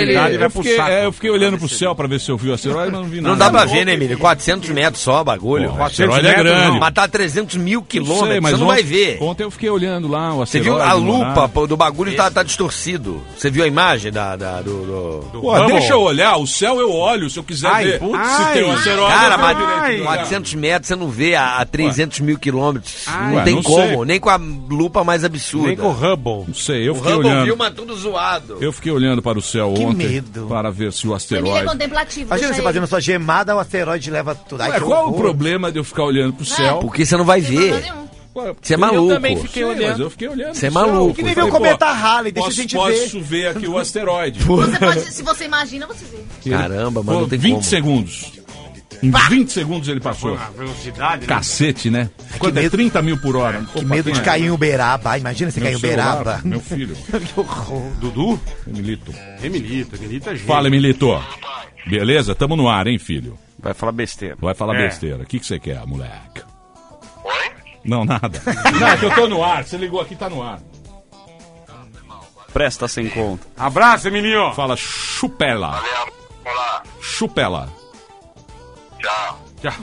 E: Eu fiquei olhando pro céu pra ver se eu vi o asteroide, mas não vi nada.
K: Não dá pra ver, né, Emílio? 400 metros só, bagulho.
E: O asteroide é grande.
K: Mas tá 300 mil quilômetros, você não vai ver.
E: Ontem eu fiquei olhando lá o asteroide.
K: Você viu a lupa do bagulho tá distorcido. Você viu a imagem do...
E: Pô, deixa eu olhar, o céu eu olho, se eu quiser ver. Se tem um asteroide...
K: Cara, mas 400 metros você não vê a 300 mil quilômetros. Não tem como, nem com a lupa mais absurda.
G: Nem com o Hubble.
E: Não sei, eu fiquei olhando. O Hubble
K: viu, mas tudo zoado.
E: Eu fiquei olhando para o céu
L: que
E: ontem
L: medo.
E: Para ver se o asteroide...
C: Família contemplativa.
L: Imagina você fazendo sua gemada, o asteroide leva tudo.
E: Ué, qual o problema de eu ficar olhando pro céu?
K: Porque você não vai ver. Você é maluco.
I: Eu também fiquei olhando.
E: Mas eu fiquei olhando.
K: Você é maluco.
L: Que nem ver o cometa Halley, deixa a gente ver.
E: Posso ver aqui o asteroide.
C: Se você imagina, você vê.
K: Caramba, mas não tem
E: 20
K: como.
E: segundos. Em 20 segundos ele passou.
G: Velocidade, né?
E: Cacete, né? Quanto é 30 mil por hora.
L: Que medo de cair em Uberaba. Imagina você cair em Uberaba.
E: Meu filho.
L: Que horror.
G: Dudu?
E: Emilito
G: é gente.
E: Fala, Emilito. Beleza? Tamo no ar, hein, filho?
H: Vai falar besteira.
E: Vai falar besteira. O que você quer, moleque? Oi? Não, nada. Não, é que eu tô no ar. Você ligou aqui, tá no ar.
H: Presta sem conta.
G: Abraço, Emilinho.
E: Fala chupela.
O: Olá.
E: Chupela.
O: Tchau.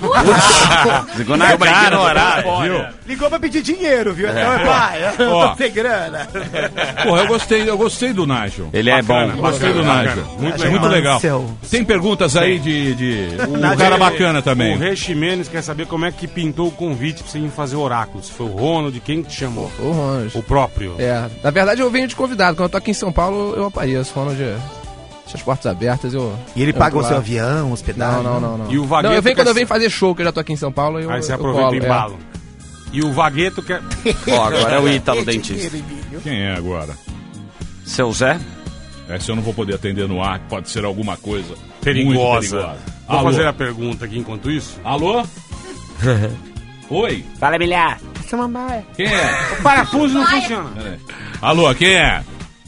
H: Ligou na cara no horário, viu?
L: Ligou pra pedir dinheiro, viu? Então, pai, eu tô sem grana.
E: Porra, eu gostei do Nigel.
H: Ele é bom.
E: Gostei do Nigel. Muito legal. Tem perguntas aí de um cara bacana também.
G: O Rei Ximenes quer saber como é que pintou o convite pra você ir fazer oráculos. Se foi o Ronald, de quem que te chamou?
F: O Ronald.
G: O próprio.
F: Na verdade eu venho de convidado. Quando eu tô aqui em São Paulo, eu apareço. Ronald as portas abertas,
L: E ele paga o seu avião, hospedagem?
F: Não.
G: E o Vagueto
F: eu venho quando eu venho fazer show, que eu já tô aqui em São Paulo.
G: Aí você aproveita e embala. E o Vagueto quer...
H: Agora é o Ítalo dentista.
E: Quem é agora?
H: Seu Zé?
E: Essa eu não vou poder atender no ar, pode ser alguma coisa
G: perigosa. Vou fazer a pergunta aqui enquanto isso.
E: Alô? Oi?
P: Fala, Milhar.
L: Samambaia.
E: Quem é?
G: O parafuso não funciona.
E: Alô, quem é?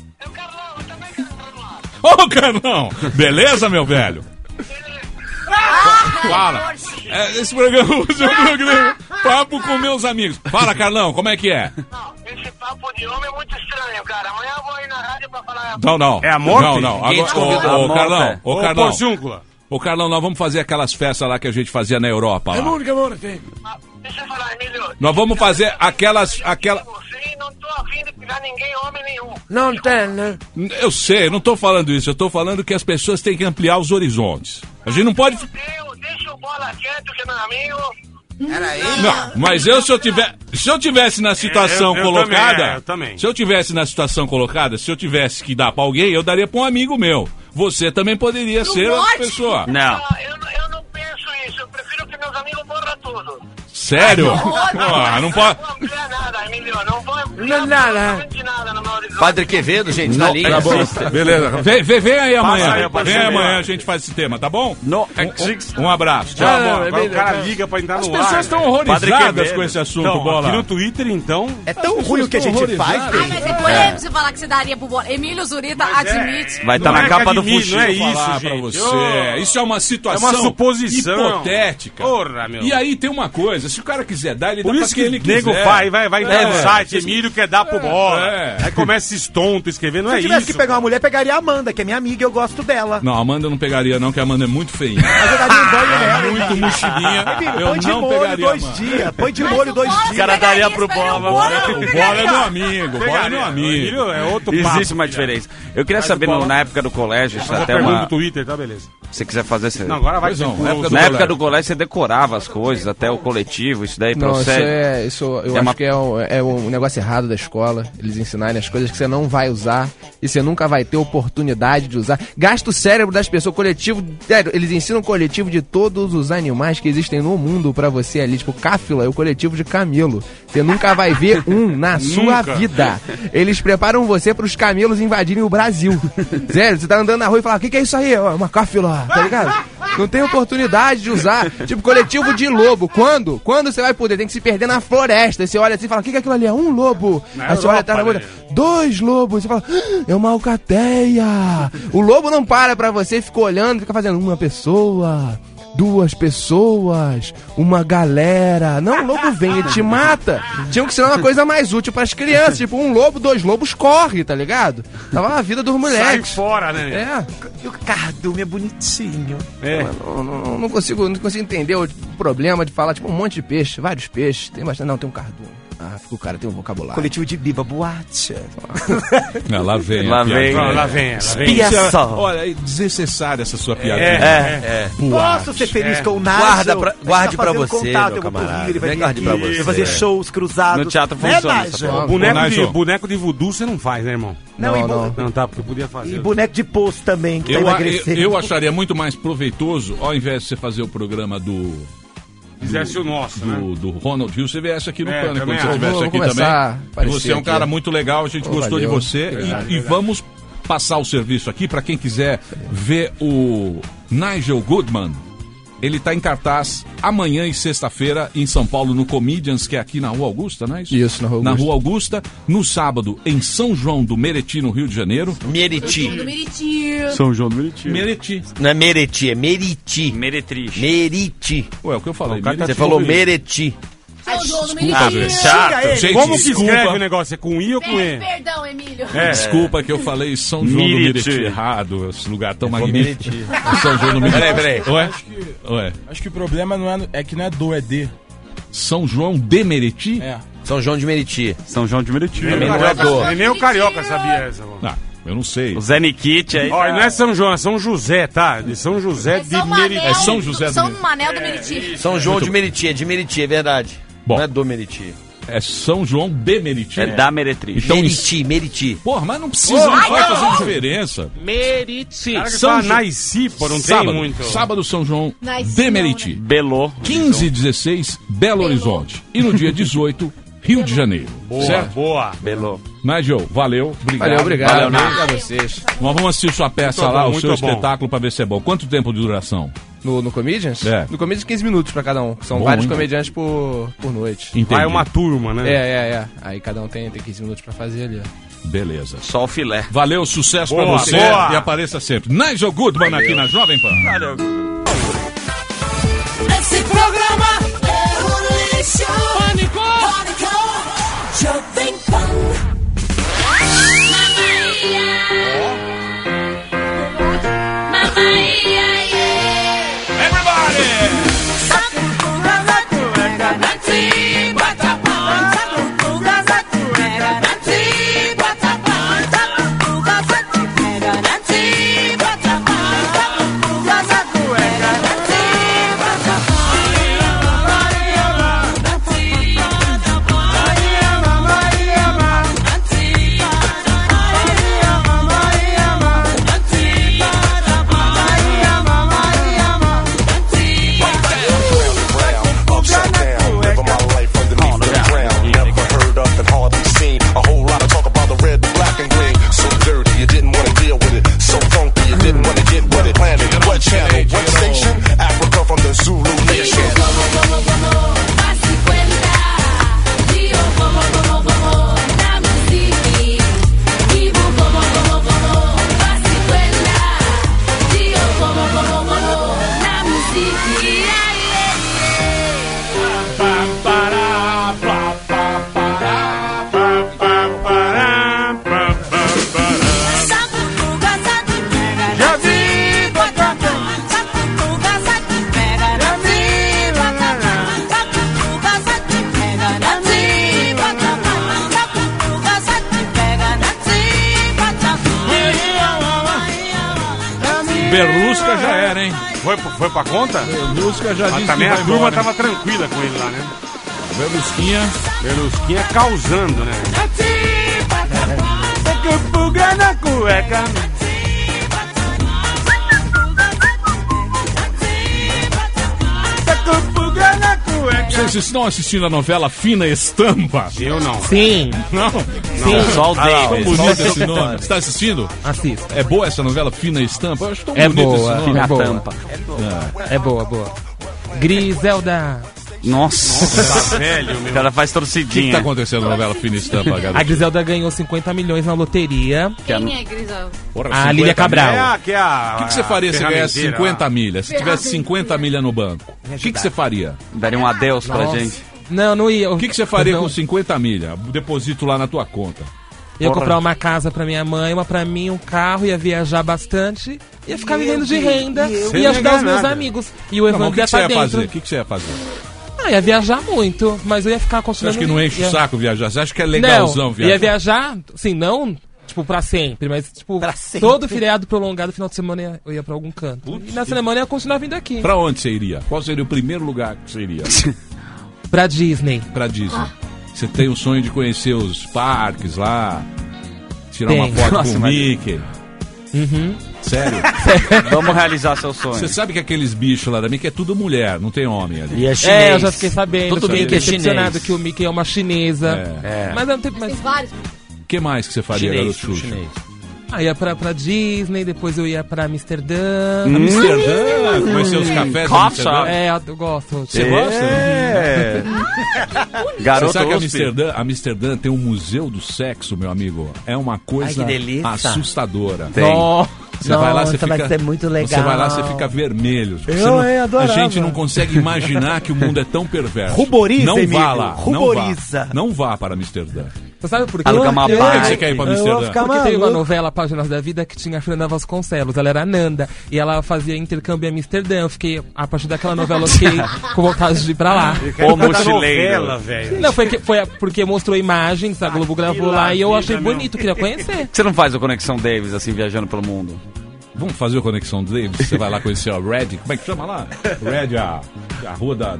E: Ô, Carlão! Beleza, meu velho? Fala. Esse programa é o programa Papo com Meus Amigos. Fala, Carlão, como é que é?
O: Esse papo de homem é muito estranho, cara. Amanhã eu vou ir na rádio pra falar...
E: Não.
G: É a morte?
E: Não. Agora, Carlão,
G: Porciúncula.
E: Ô, Carlão, nós vamos fazer aquelas festas lá que a gente fazia na Europa.
O: É muito que amor, tem. Deixa eu falar, Emílio.
E: Nós vamos fazer aquelas...
O: Não tô afim de pegar ninguém, homem nenhum.
L: Não tem, né?
E: Eu sei, eu não tô falando isso. Eu tô falando que as pessoas têm que ampliar os horizontes. A gente não pode...
O: Deixa o bola quieto, que é meu amigo.
E: Não, mas se eu tivesse na situação colocada...
G: Eu também.
E: Se eu tivesse na situação colocada, se eu tivesse que dar pra alguém, eu daria pra um amigo meu. Você também poderia ser outra pessoa.
H: Não.
O: Eu não penso isso. Eu prefiro que meus amigos morram tudo.
E: Sério? Não pode...
O: Não vou ampliar nada, Emílio. Não vou ampliar
L: nada
O: no meu horizonte.
K: Padre Quevedo, gente, na linha.
E: Tá bom. Beleza. Vem aí amanhã. Vem aí amanhã, a gente faz esse tema, tá bom? Um abraço. Tchau.
G: Agora o cara liga pra entrar no ar.
E: As pessoas estão horrorizadas com esse assunto, Bola.
G: Aqui no Twitter, então...
L: É tão ruim o que a gente faz.
C: Mas é polêmico você falar que você daria pro Bola. Emílio Zurita admite.
H: Vai estar na capa do Fuxi.
G: Não é isso,
E: falar pra você. Isso é uma situação
G: é uma suposição
E: hipotética.
G: Porra, meu.
E: E aí tem uma coisa, se o cara quiser dar, ele
G: por
E: dá
G: isso
E: pra quem ele
G: nego
E: quiser.
G: vai entrar no site, Emílio quer dar pro Bola. Aí começa esses tontos escrevendo, não é isso.
L: Se eu tivesse que pegar uma mulher, pegaria a Amanda, que é minha amiga e eu gosto dela.
E: Não, a Amanda eu não pegaria não, que a Amanda é muito feinha.
L: Mas eu daria um banho nela.
E: Muito mexidinha.
L: Põe de molho 2 dias. Põe de molho 2 dias.
H: O cara daria pro Bola.
E: O Bola é meu amigo. O Bola é meu amigo.
G: É outro
H: Existe
G: papo,
H: uma diferença. Eu queria saber, na época do colégio, isso até
G: pergunta
H: uma...
G: no Twitter, tá, beleza.
H: Se você quiser fazer... Você...
G: Não, agora vai.
H: Na época do colégio, você decorava as coisas, até o coletivo, isso daí procede.
F: Eu acho que é um negócio errado da escola, eles ensinarem as coisas que você não vai usar e você nunca vai ter oportunidade de usar. Gasta o cérebro das pessoas, coletivo, sério, eles ensinam o coletivo de todos os animais que existem no mundo pra você ali, tipo, Cáfila é o coletivo de camelo. Você nunca vai ver um na sua vida. Eles preparam você pros camelos invadirem o Brasil. Sério, você tá andando na rua e fala, o que é isso aí? É uma Cáfila, tá ligado? Não tem oportunidade de usar. Tipo, coletivo de lobo. Quando você vai poder? Tem que se perder na floresta. Aí você olha assim e fala, o que é aquilo ali? É um lobo. Aí você olha atrás da bolha, 2 lobos. Você fala, é uma alcateia. O lobo não para pra você, fica olhando, fica fazendo uma pessoa, 2 pessoas, uma galera. Não, o lobo vem e te mata. Tinha que ser uma coisa mais útil pras crianças. Tipo, 1 lobo, 2 lobos, corre, tá ligado? Tava a vida dos moleques.
G: Sai fora, né?
L: É. E o cardume é bonitinho.
F: Não consigo entender o problema de falar, tipo, um monte de peixe, vários peixes. Tem bastante. Não, tem um cardume. Ah, o cara tem um vocabulário.
L: Coletivo de biba, boate.
E: Lá vem.
G: Lá vem.
E: Olha, é desnecessária essa sua piada.
L: Posso ser feliz com o Nigel?
K: Guarde pra você, meu camarada.
L: Guarde pra você. Fazer shows cruzados.
H: No teatro funciona.
G: Boneco de voodoo você não faz, né, irmão?
L: Não,
G: tá, porque podia fazer.
L: E boneco de poço também, que tá emagrecendo.
E: Eu acharia muito mais proveitoso, ao invés de você fazer o programa
G: fizesse o nosso,
E: do Ronald Hill, você viesse aqui no Pânico, quando você
F: acho.
E: estivesse aqui também. Você é um cara muito legal, a gente gostou de você. E vamos passar o serviço aqui para quem quiser ver o Nigel Goodman. Ele está em cartaz amanhã e sexta-feira em São Paulo, no Comedians, que é aqui na Rua Augusta, não é isso?
F: Isso, na Rua Augusta.
E: Na Rua Augusta. No sábado, em São João do Meriti, no Rio de Janeiro.
K: Meriti.
E: São João do Meriti. Meriti.
K: Não é Meriti, é Meriti.
H: Meretriz.
K: Meriti.
E: Ué, o que eu falei?
K: Você falou Meriti.
C: São João do
E: Meriti.
G: Como que escreve o negócio? É com I ou com E?
C: Perdão, Emílio.
E: Desculpa que eu falei São João do Meriti errado. Esse lugar tão magnífico. São João do Meriti.
K: Peraí.
E: Ué?
M: Acho que o problema é que não é do, é de.
E: São João de Meriti?
K: São João de Meriti.
H: São João de Meriti.
G: Nem o Carioca sabia essa.
E: Eu não sei.
H: O Zé Nikit aí.
G: Olha, não é São João, é São José, tá? De São José de Meriti.
E: É São José do
C: São Manel do Meriti.
K: São João de Meriti, é de Meriti, é verdade.
E: Bom,
K: não é do Meriti.
E: É São João de Meriti.
H: É da Meretriz.
E: Então,
K: Meriti.
E: Porra, mas não precisa, não vai fazer diferença.
I: Meriti.
G: São Naisi, pô, não tem muito.
E: Sábado, São João de Meriti.
H: Belo.
E: 15 e 16, Belo Horizonte. E no dia 18, Rio de Janeiro. Certo?
G: Boa.
H: Belo.
E: Nigel, valeu.
F: Obrigado a vocês.
E: Nós vamos assistir sua peça lá, o seu espetáculo, pra ver se é bom. Quanto tempo de duração?
F: No Comedians? No Comedians 15 minutos pra cada um. São
E: Bom,
F: vários
E: então.
F: comediantes por noite.
E: Entendi.
G: Vai uma turma, né?
F: É. Aí cada um tem 15 minutos pra fazer ali, ó.
E: Beleza.
H: Só o filé.
E: Valeu, sucesso
G: Boa,
E: pra você
G: boa.
E: e apareça sempre. Nigel Goodman aqui na Jovem Pan.
H: Valeu.
P: Esse programa é um lixo. Pânico! Jovem Pan.
E: Berlusca já era, hein?
G: Foi pra conta?
E: Berlusca já disse
G: também
E: que
G: a
E: vai
G: turma
E: embora,
G: tava tranquila com ele lá, né?
E: Berlusquinha
G: causando, né?
P: Fuga na cueca. Fuga na cueca.
E: Vocês estão assistindo a novela Fina Estampa?
G: Eu não.
I: Sim.
E: Não?
I: Sim.
H: Só o David.
E: Tão bonito esse nome. Você tá assistindo?
I: Assisto.
E: É boa essa novela Fina Estampa? Eu acho tão
I: É
E: bonito
I: boa,
E: esse nome.
I: é boa.
H: Tampa.
I: É boa. Griselda.
H: Nossa.
G: Tá velho,
H: O
G: meu.
H: cara faz
E: O que
H: torcidinha.
E: tá acontecendo na novela Fina Estampa,
I: A
E: garoto?
I: Griselda ganhou 50 milhões na loteria.
C: Quem é Griselda?
E: Porra,
I: A
E: 50
I: Lília Cabral.
E: milha.
G: O
E: O que você faria se ganhasse 50 milhas? Se tivesse 50 milhas no banco, o que você faria?
H: Daria um adeus pra
I: Nossa.
H: gente.
I: Não ia.
E: O que você faria com 50 milhas? Deposito lá na tua conta.
I: Ia comprar uma casa pra minha mãe, uma pra mim, um carro, ia viajar bastante, ia ficar vivendo de renda, ia ajudar os meus amigos. E o
E: Não, mas
I: Evandro ia
E: você
I: estar
E: ia
I: dentro.
E: fazer? O que você ia fazer?
I: Ia viajar muito, mas eu ia ficar
E: Você
I: continuando...
E: acha que não enche o
I: ia-
E: saco viajar? Você acha que é legalzão
I: Não,
E: viajar?
I: ia viajar, assim, não, tipo, pra sempre, mas, tipo, todo feriado prolongado, final de semana eu ia pra algum canto. E na semana eu ia continuar vindo aqui.
E: Pra onde você iria? Qual seria o primeiro lugar que você iria?
I: Pra Disney.
E: Pra Disney. Você tem o sonho de conhecer os parques lá, tirar uma
I: Tenho.
E: foto
H: Nossa,
E: com o
H: mas-
E: Mickey.
I: Uhum.
E: Sério?
H: Vamos realizar seu sonho.
E: Você sabe que aqueles bichos lá da Mickey é tudo mulher, não tem homem ali.
K: E é chinês.
I: É, eu já fiquei sabendo.
K: Tudo
I: fiquei
K: Mickey é
I: decepcionado
K: chinês.
I: que o Mickey é uma chinesa.
E: É.
I: Mas eu não tenho...
C: Mas
I: Mas...
C: tem vários.
E: O que mais que você faria,
K: Chinês,
E: garoto Xuxa?
K: chinês.
I: Ia pra Disney, depois eu ia pra Amsterdã.
E: Amsterdã? Conhecer os cafés de Amsterdã?
I: É, eu gosto.
E: Você gosta?
H: É.
E: Você
H: Garoto
E: sabe que
H: USP.
E: Amsterdã tem um museu do sexo, meu amigo. É uma coisa
K: Ai, que delícia.
E: assustadora.
H: Tem.
E: Você vai lá, você
K: Nossa, vai
E: fica,
K: ser muito legal.
E: Você vai lá, você fica vermelho. Você
K: Eu,
E: não-
K: hein, adorava.
E: a gente não consegue imaginar que o mundo é tão perverso.
L: Ruboriza,
E: não vá
L: Emílio,
E: lá.
L: ruboriza.
E: Não vá para Amsterdã.
I: Você sabe por quê?
H: Aluga uma
E: Por que
H: parte.
E: você quer ir para
K: Eu vou
E: Amsterdã?
K: ficar
I: Porque tem uma
K: maluco.
I: novela, Páginas da Vida, que tinha a Fernanda Vasconcelos. Ela era a Nanda. E ela fazia intercâmbio em Amsterdã. Eu fiquei, a partir daquela novela, eu fiquei com vontade de ir pra lá.
H: Ô, mochileiro.
G: Novela, velho.
I: Não, foi porque mostrou imagens, a Globo gravou lá e eu achei bonito, queria conhecer.
H: Você não faz o Conexão Davis assim, viajando pelo mundo?
E: Vamos fazer o Conexão Davis? Você vai lá conhecer a Red. Como é que chama lá? Red, a rua das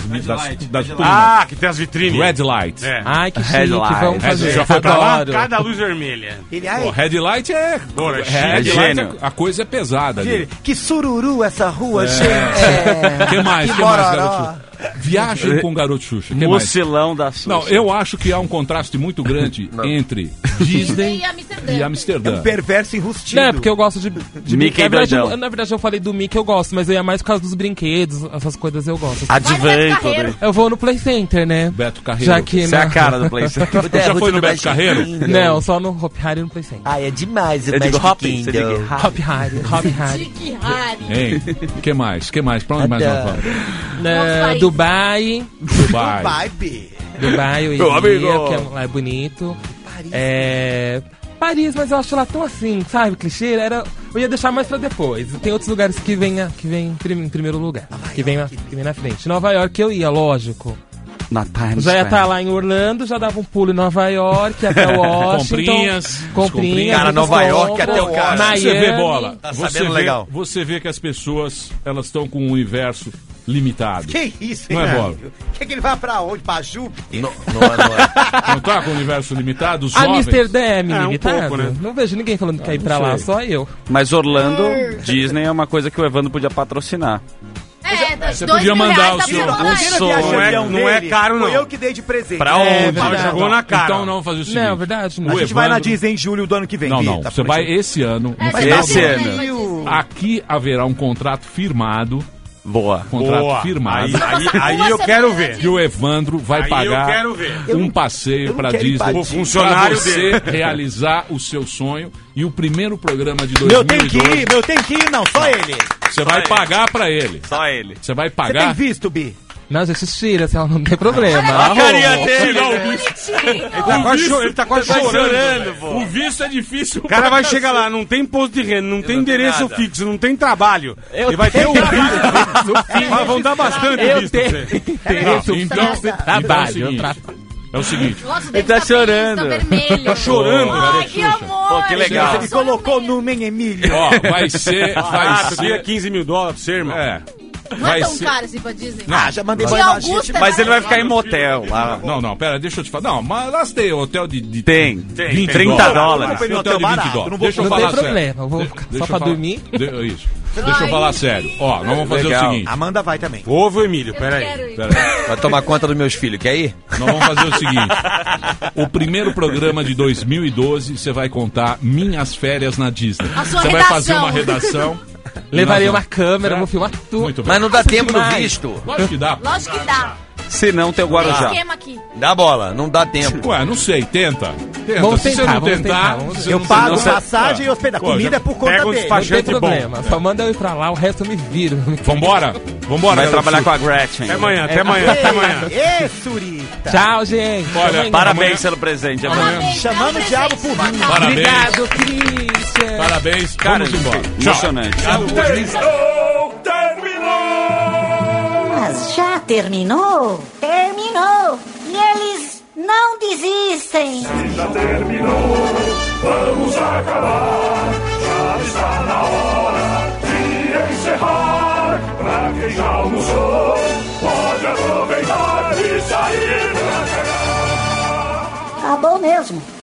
E: turmas.
G: Ah, que tem as vitrines.
E: Red Light.
G: É.
I: Ai, que chique,
H: Headline.
I: vamos fazer.
E: Já foi pra lá?
I: Adoro.
G: Cada luz vermelha.
L: Ele,
E: Pô,
L: ai,
E: Red Light é.
G: Bora,
E: Red
H: é
E: Light
H: gênio.
E: a coisa é pesada ali.
L: que sururu essa rua, gente.
E: O que mais?
L: Que
E: Que mais,
L: bororó.
E: garoto Xuxa? Viagem com o garoto Xuxa. Que mais?
H: Mocilão da Xuxa.
E: Não, eu acho que há um contraste muito grande entre Disney
C: E Amsterdã.
E: e Amsterdã.
L: É um perverso enrustido.
I: Não, é porque eu gosto de
H: Mickey doidão.
I: Na verdade, eu falei do Mickey, eu gosto, mas eu ia mais por causa dos brinquedos, essas coisas eu gosto.
H: Advento.
I: Eu vou no Play Center, né?
E: Beto Carreiro.
I: Já que
H: Você é a cara do Play Center.
E: Você já foi no Beto Carreiro?
I: Não, só no Hop Harry e no Play Center.
L: Ah, é demais o
H: Eu digo
L: Magic
H: Hop, você diga
L: Kingdom.
I: Hop Harry, Hop Harry.
C: Chique Harry.
E: Hein? Que mais? Pra onde mais nós vamos?
I: Dubai.
E: Dubai.
I: Dubai, eu
E: Meu
I: iria,
E: amigo.
I: porque lá é bonito. Paris, mas eu acho lá tão assim, sabe, clichê, eu ia deixar mais pra depois. Tem outros lugares que vem em primeiro lugar, que vem na frente. Nova York eu ia, lógico.
H: Na Times
I: Já ia
H: Square.
I: estar lá em Orlando, já dava um pulo em Nova York, até Washington. Comprinhas.
K: Cara, Nova York até o cara.
I: Miami.
E: Você vê, Bola.
K: Tá sabendo legal.
E: Você vê que as pessoas, elas estão com um universo limitado.
L: Que isso,
E: Não é,
L: Fernando?
E: Bola?
L: Quer que ele vá pra onde? Pra Júpiter?
K: Não é.
E: Não tá com o universo limitado? Os jovens...
I: Amsterdã é
G: um
I: limitado?
G: pouco, né?
I: Não vejo ninguém falando que quer ir pra lá, só eu.
H: Mas Orlando, Disney é uma coisa que o Evandro podia patrocinar.
E: Você podia mandar o seu...
G: Não é caro, não.
L: Foi eu que dei de presente.
H: Pra onde?
G: Jogou na cara.
E: Então não, vamos fazer o seguinte.
I: Não, verdade.
L: A gente vai na Disney em julho do ano que vem.
E: Não,
L: Gui,
E: não.
L: tá
E: Você vai esse ano. No
L: Mas
E: final
H: esse
E: do
H: ano.
E: Aqui haverá um contrato firmado.
H: Boa.
E: Contrato firmado.
G: Aí eu quero ver.
E: Que o Evandro vai
G: Aí
E: pagar
G: eu quero ver.
E: um passeio pra Disney.
G: O funcionário
E: pra você
G: dele.
E: realizar o seu sonho. E o primeiro programa de
L: Meu
E: 2012...
L: tem que ir, não, só ele.
E: Você vai pagar pra ele.
H: Só ele.
E: Você vai
L: Você
E: pagar...
L: tem visto, Bi?
I: Não, gente, tira, se ela não tem problema.
H: A carinha dele.
G: Ele tá quase chorando.
H: pô.
E: O visto é difícil.
G: O cara vai chegar lá, não tem imposto de renda, não tem endereço fixo, não tem trabalho. Ele vai ter o visto. Mas vão dar bastante
I: Eu
G: visto.
I: tenho
G: pra você.
E: Então,
I: trabalho.
E: é o seguinte.
C: Nossa,
H: Ele tá chorando.
C: vermelho.
G: Tá chorando,
C: Ai, que amor.
H: Pô, que legal.
L: Ele colocou Numen Emílio.
E: Ó, vai ser...
G: Barato, tira 15 mil dólares pra você, irmão.
E: É. Vai
C: Manda um
E: ser...
C: cara assim pra Disney.
L: Ah, já mandei
C: Tia
L: banho
C: Augusta,
H: Mas ele vai ficar em motel lá.
E: Não, pera, deixa eu te falar. Não, mas lá tem hotel de
H: Tem.
E: 20
H: 30
E: dólares.
H: dólares.
E: Tem hotel de 20 dólares. Deixa eu
I: Não
E: falar
I: tem
E: sério.
I: problema, eu vou ficar só pra dormir.
E: Isso. Deixa eu falar sério. Ó, nós vamos fazer
H: Legal.
E: o seguinte.
L: Amanda vai também.
G: Ouve o Emílio,
C: Eu
G: peraí.
C: quero ir.
K: Vai tomar conta dos meus filhos, quer ir?
E: Nós vamos fazer o seguinte. O primeiro programa de 2012, você vai contar Minhas Férias na Disney.
C: A sua
E: Você vai
C: redação.
E: fazer uma redação.
I: Levaria
E: Nós
I: uma câmera, vou filmar tudo.
E: Muito bem.
K: Mas não dá tempo do
I: demais.
K: visto.
E: Lógico que dá.
C: Lógico que dá.
H: Se não, tem o
C: Tem
H: Guarujá.
C: esquema aqui.
K: Dá bola, não dá tempo.
E: Ué, não sei, tenta.
I: Vamos
E: Se você
I: tentar,
E: não
I: vamos
E: tentar,
I: tentar.
E: se
L: Eu
E: não
L: pago
E: tentar,
L: passagem e hospedagem.
E: Pô,
L: Comida
E: já
L: é por conta
G: pega um
L: dele.
I: Não tem
G: despachante bom.
I: problema, só manda eu ir pra lá, o resto eu me viro.
E: Vambora? Vambora,
H: Vai
E: garoto.
H: trabalhar com a Gretchen.
G: Até amanhã, até amanhã, até amanhã.
L: Ê, Surita.
I: Tchau, gente.
E: Olha,
I: Amanhã.
H: Parabéns pelo presente.
E: Amanhã.
L: Chamando o diabo por mim.
E: Parabéns.
I: Obrigado, Christian.
E: Parabéns.
H: Cara,
E: Vamos embora.
H: emocionante.
D: Mas já terminou? Terminou! E eles não desistem!
J: Já terminou, vamos acabar. Já está na hora de encerrar. Pra quem já almoçou, pode aproveitar e sair pra cagar.
D: Acabou mesmo!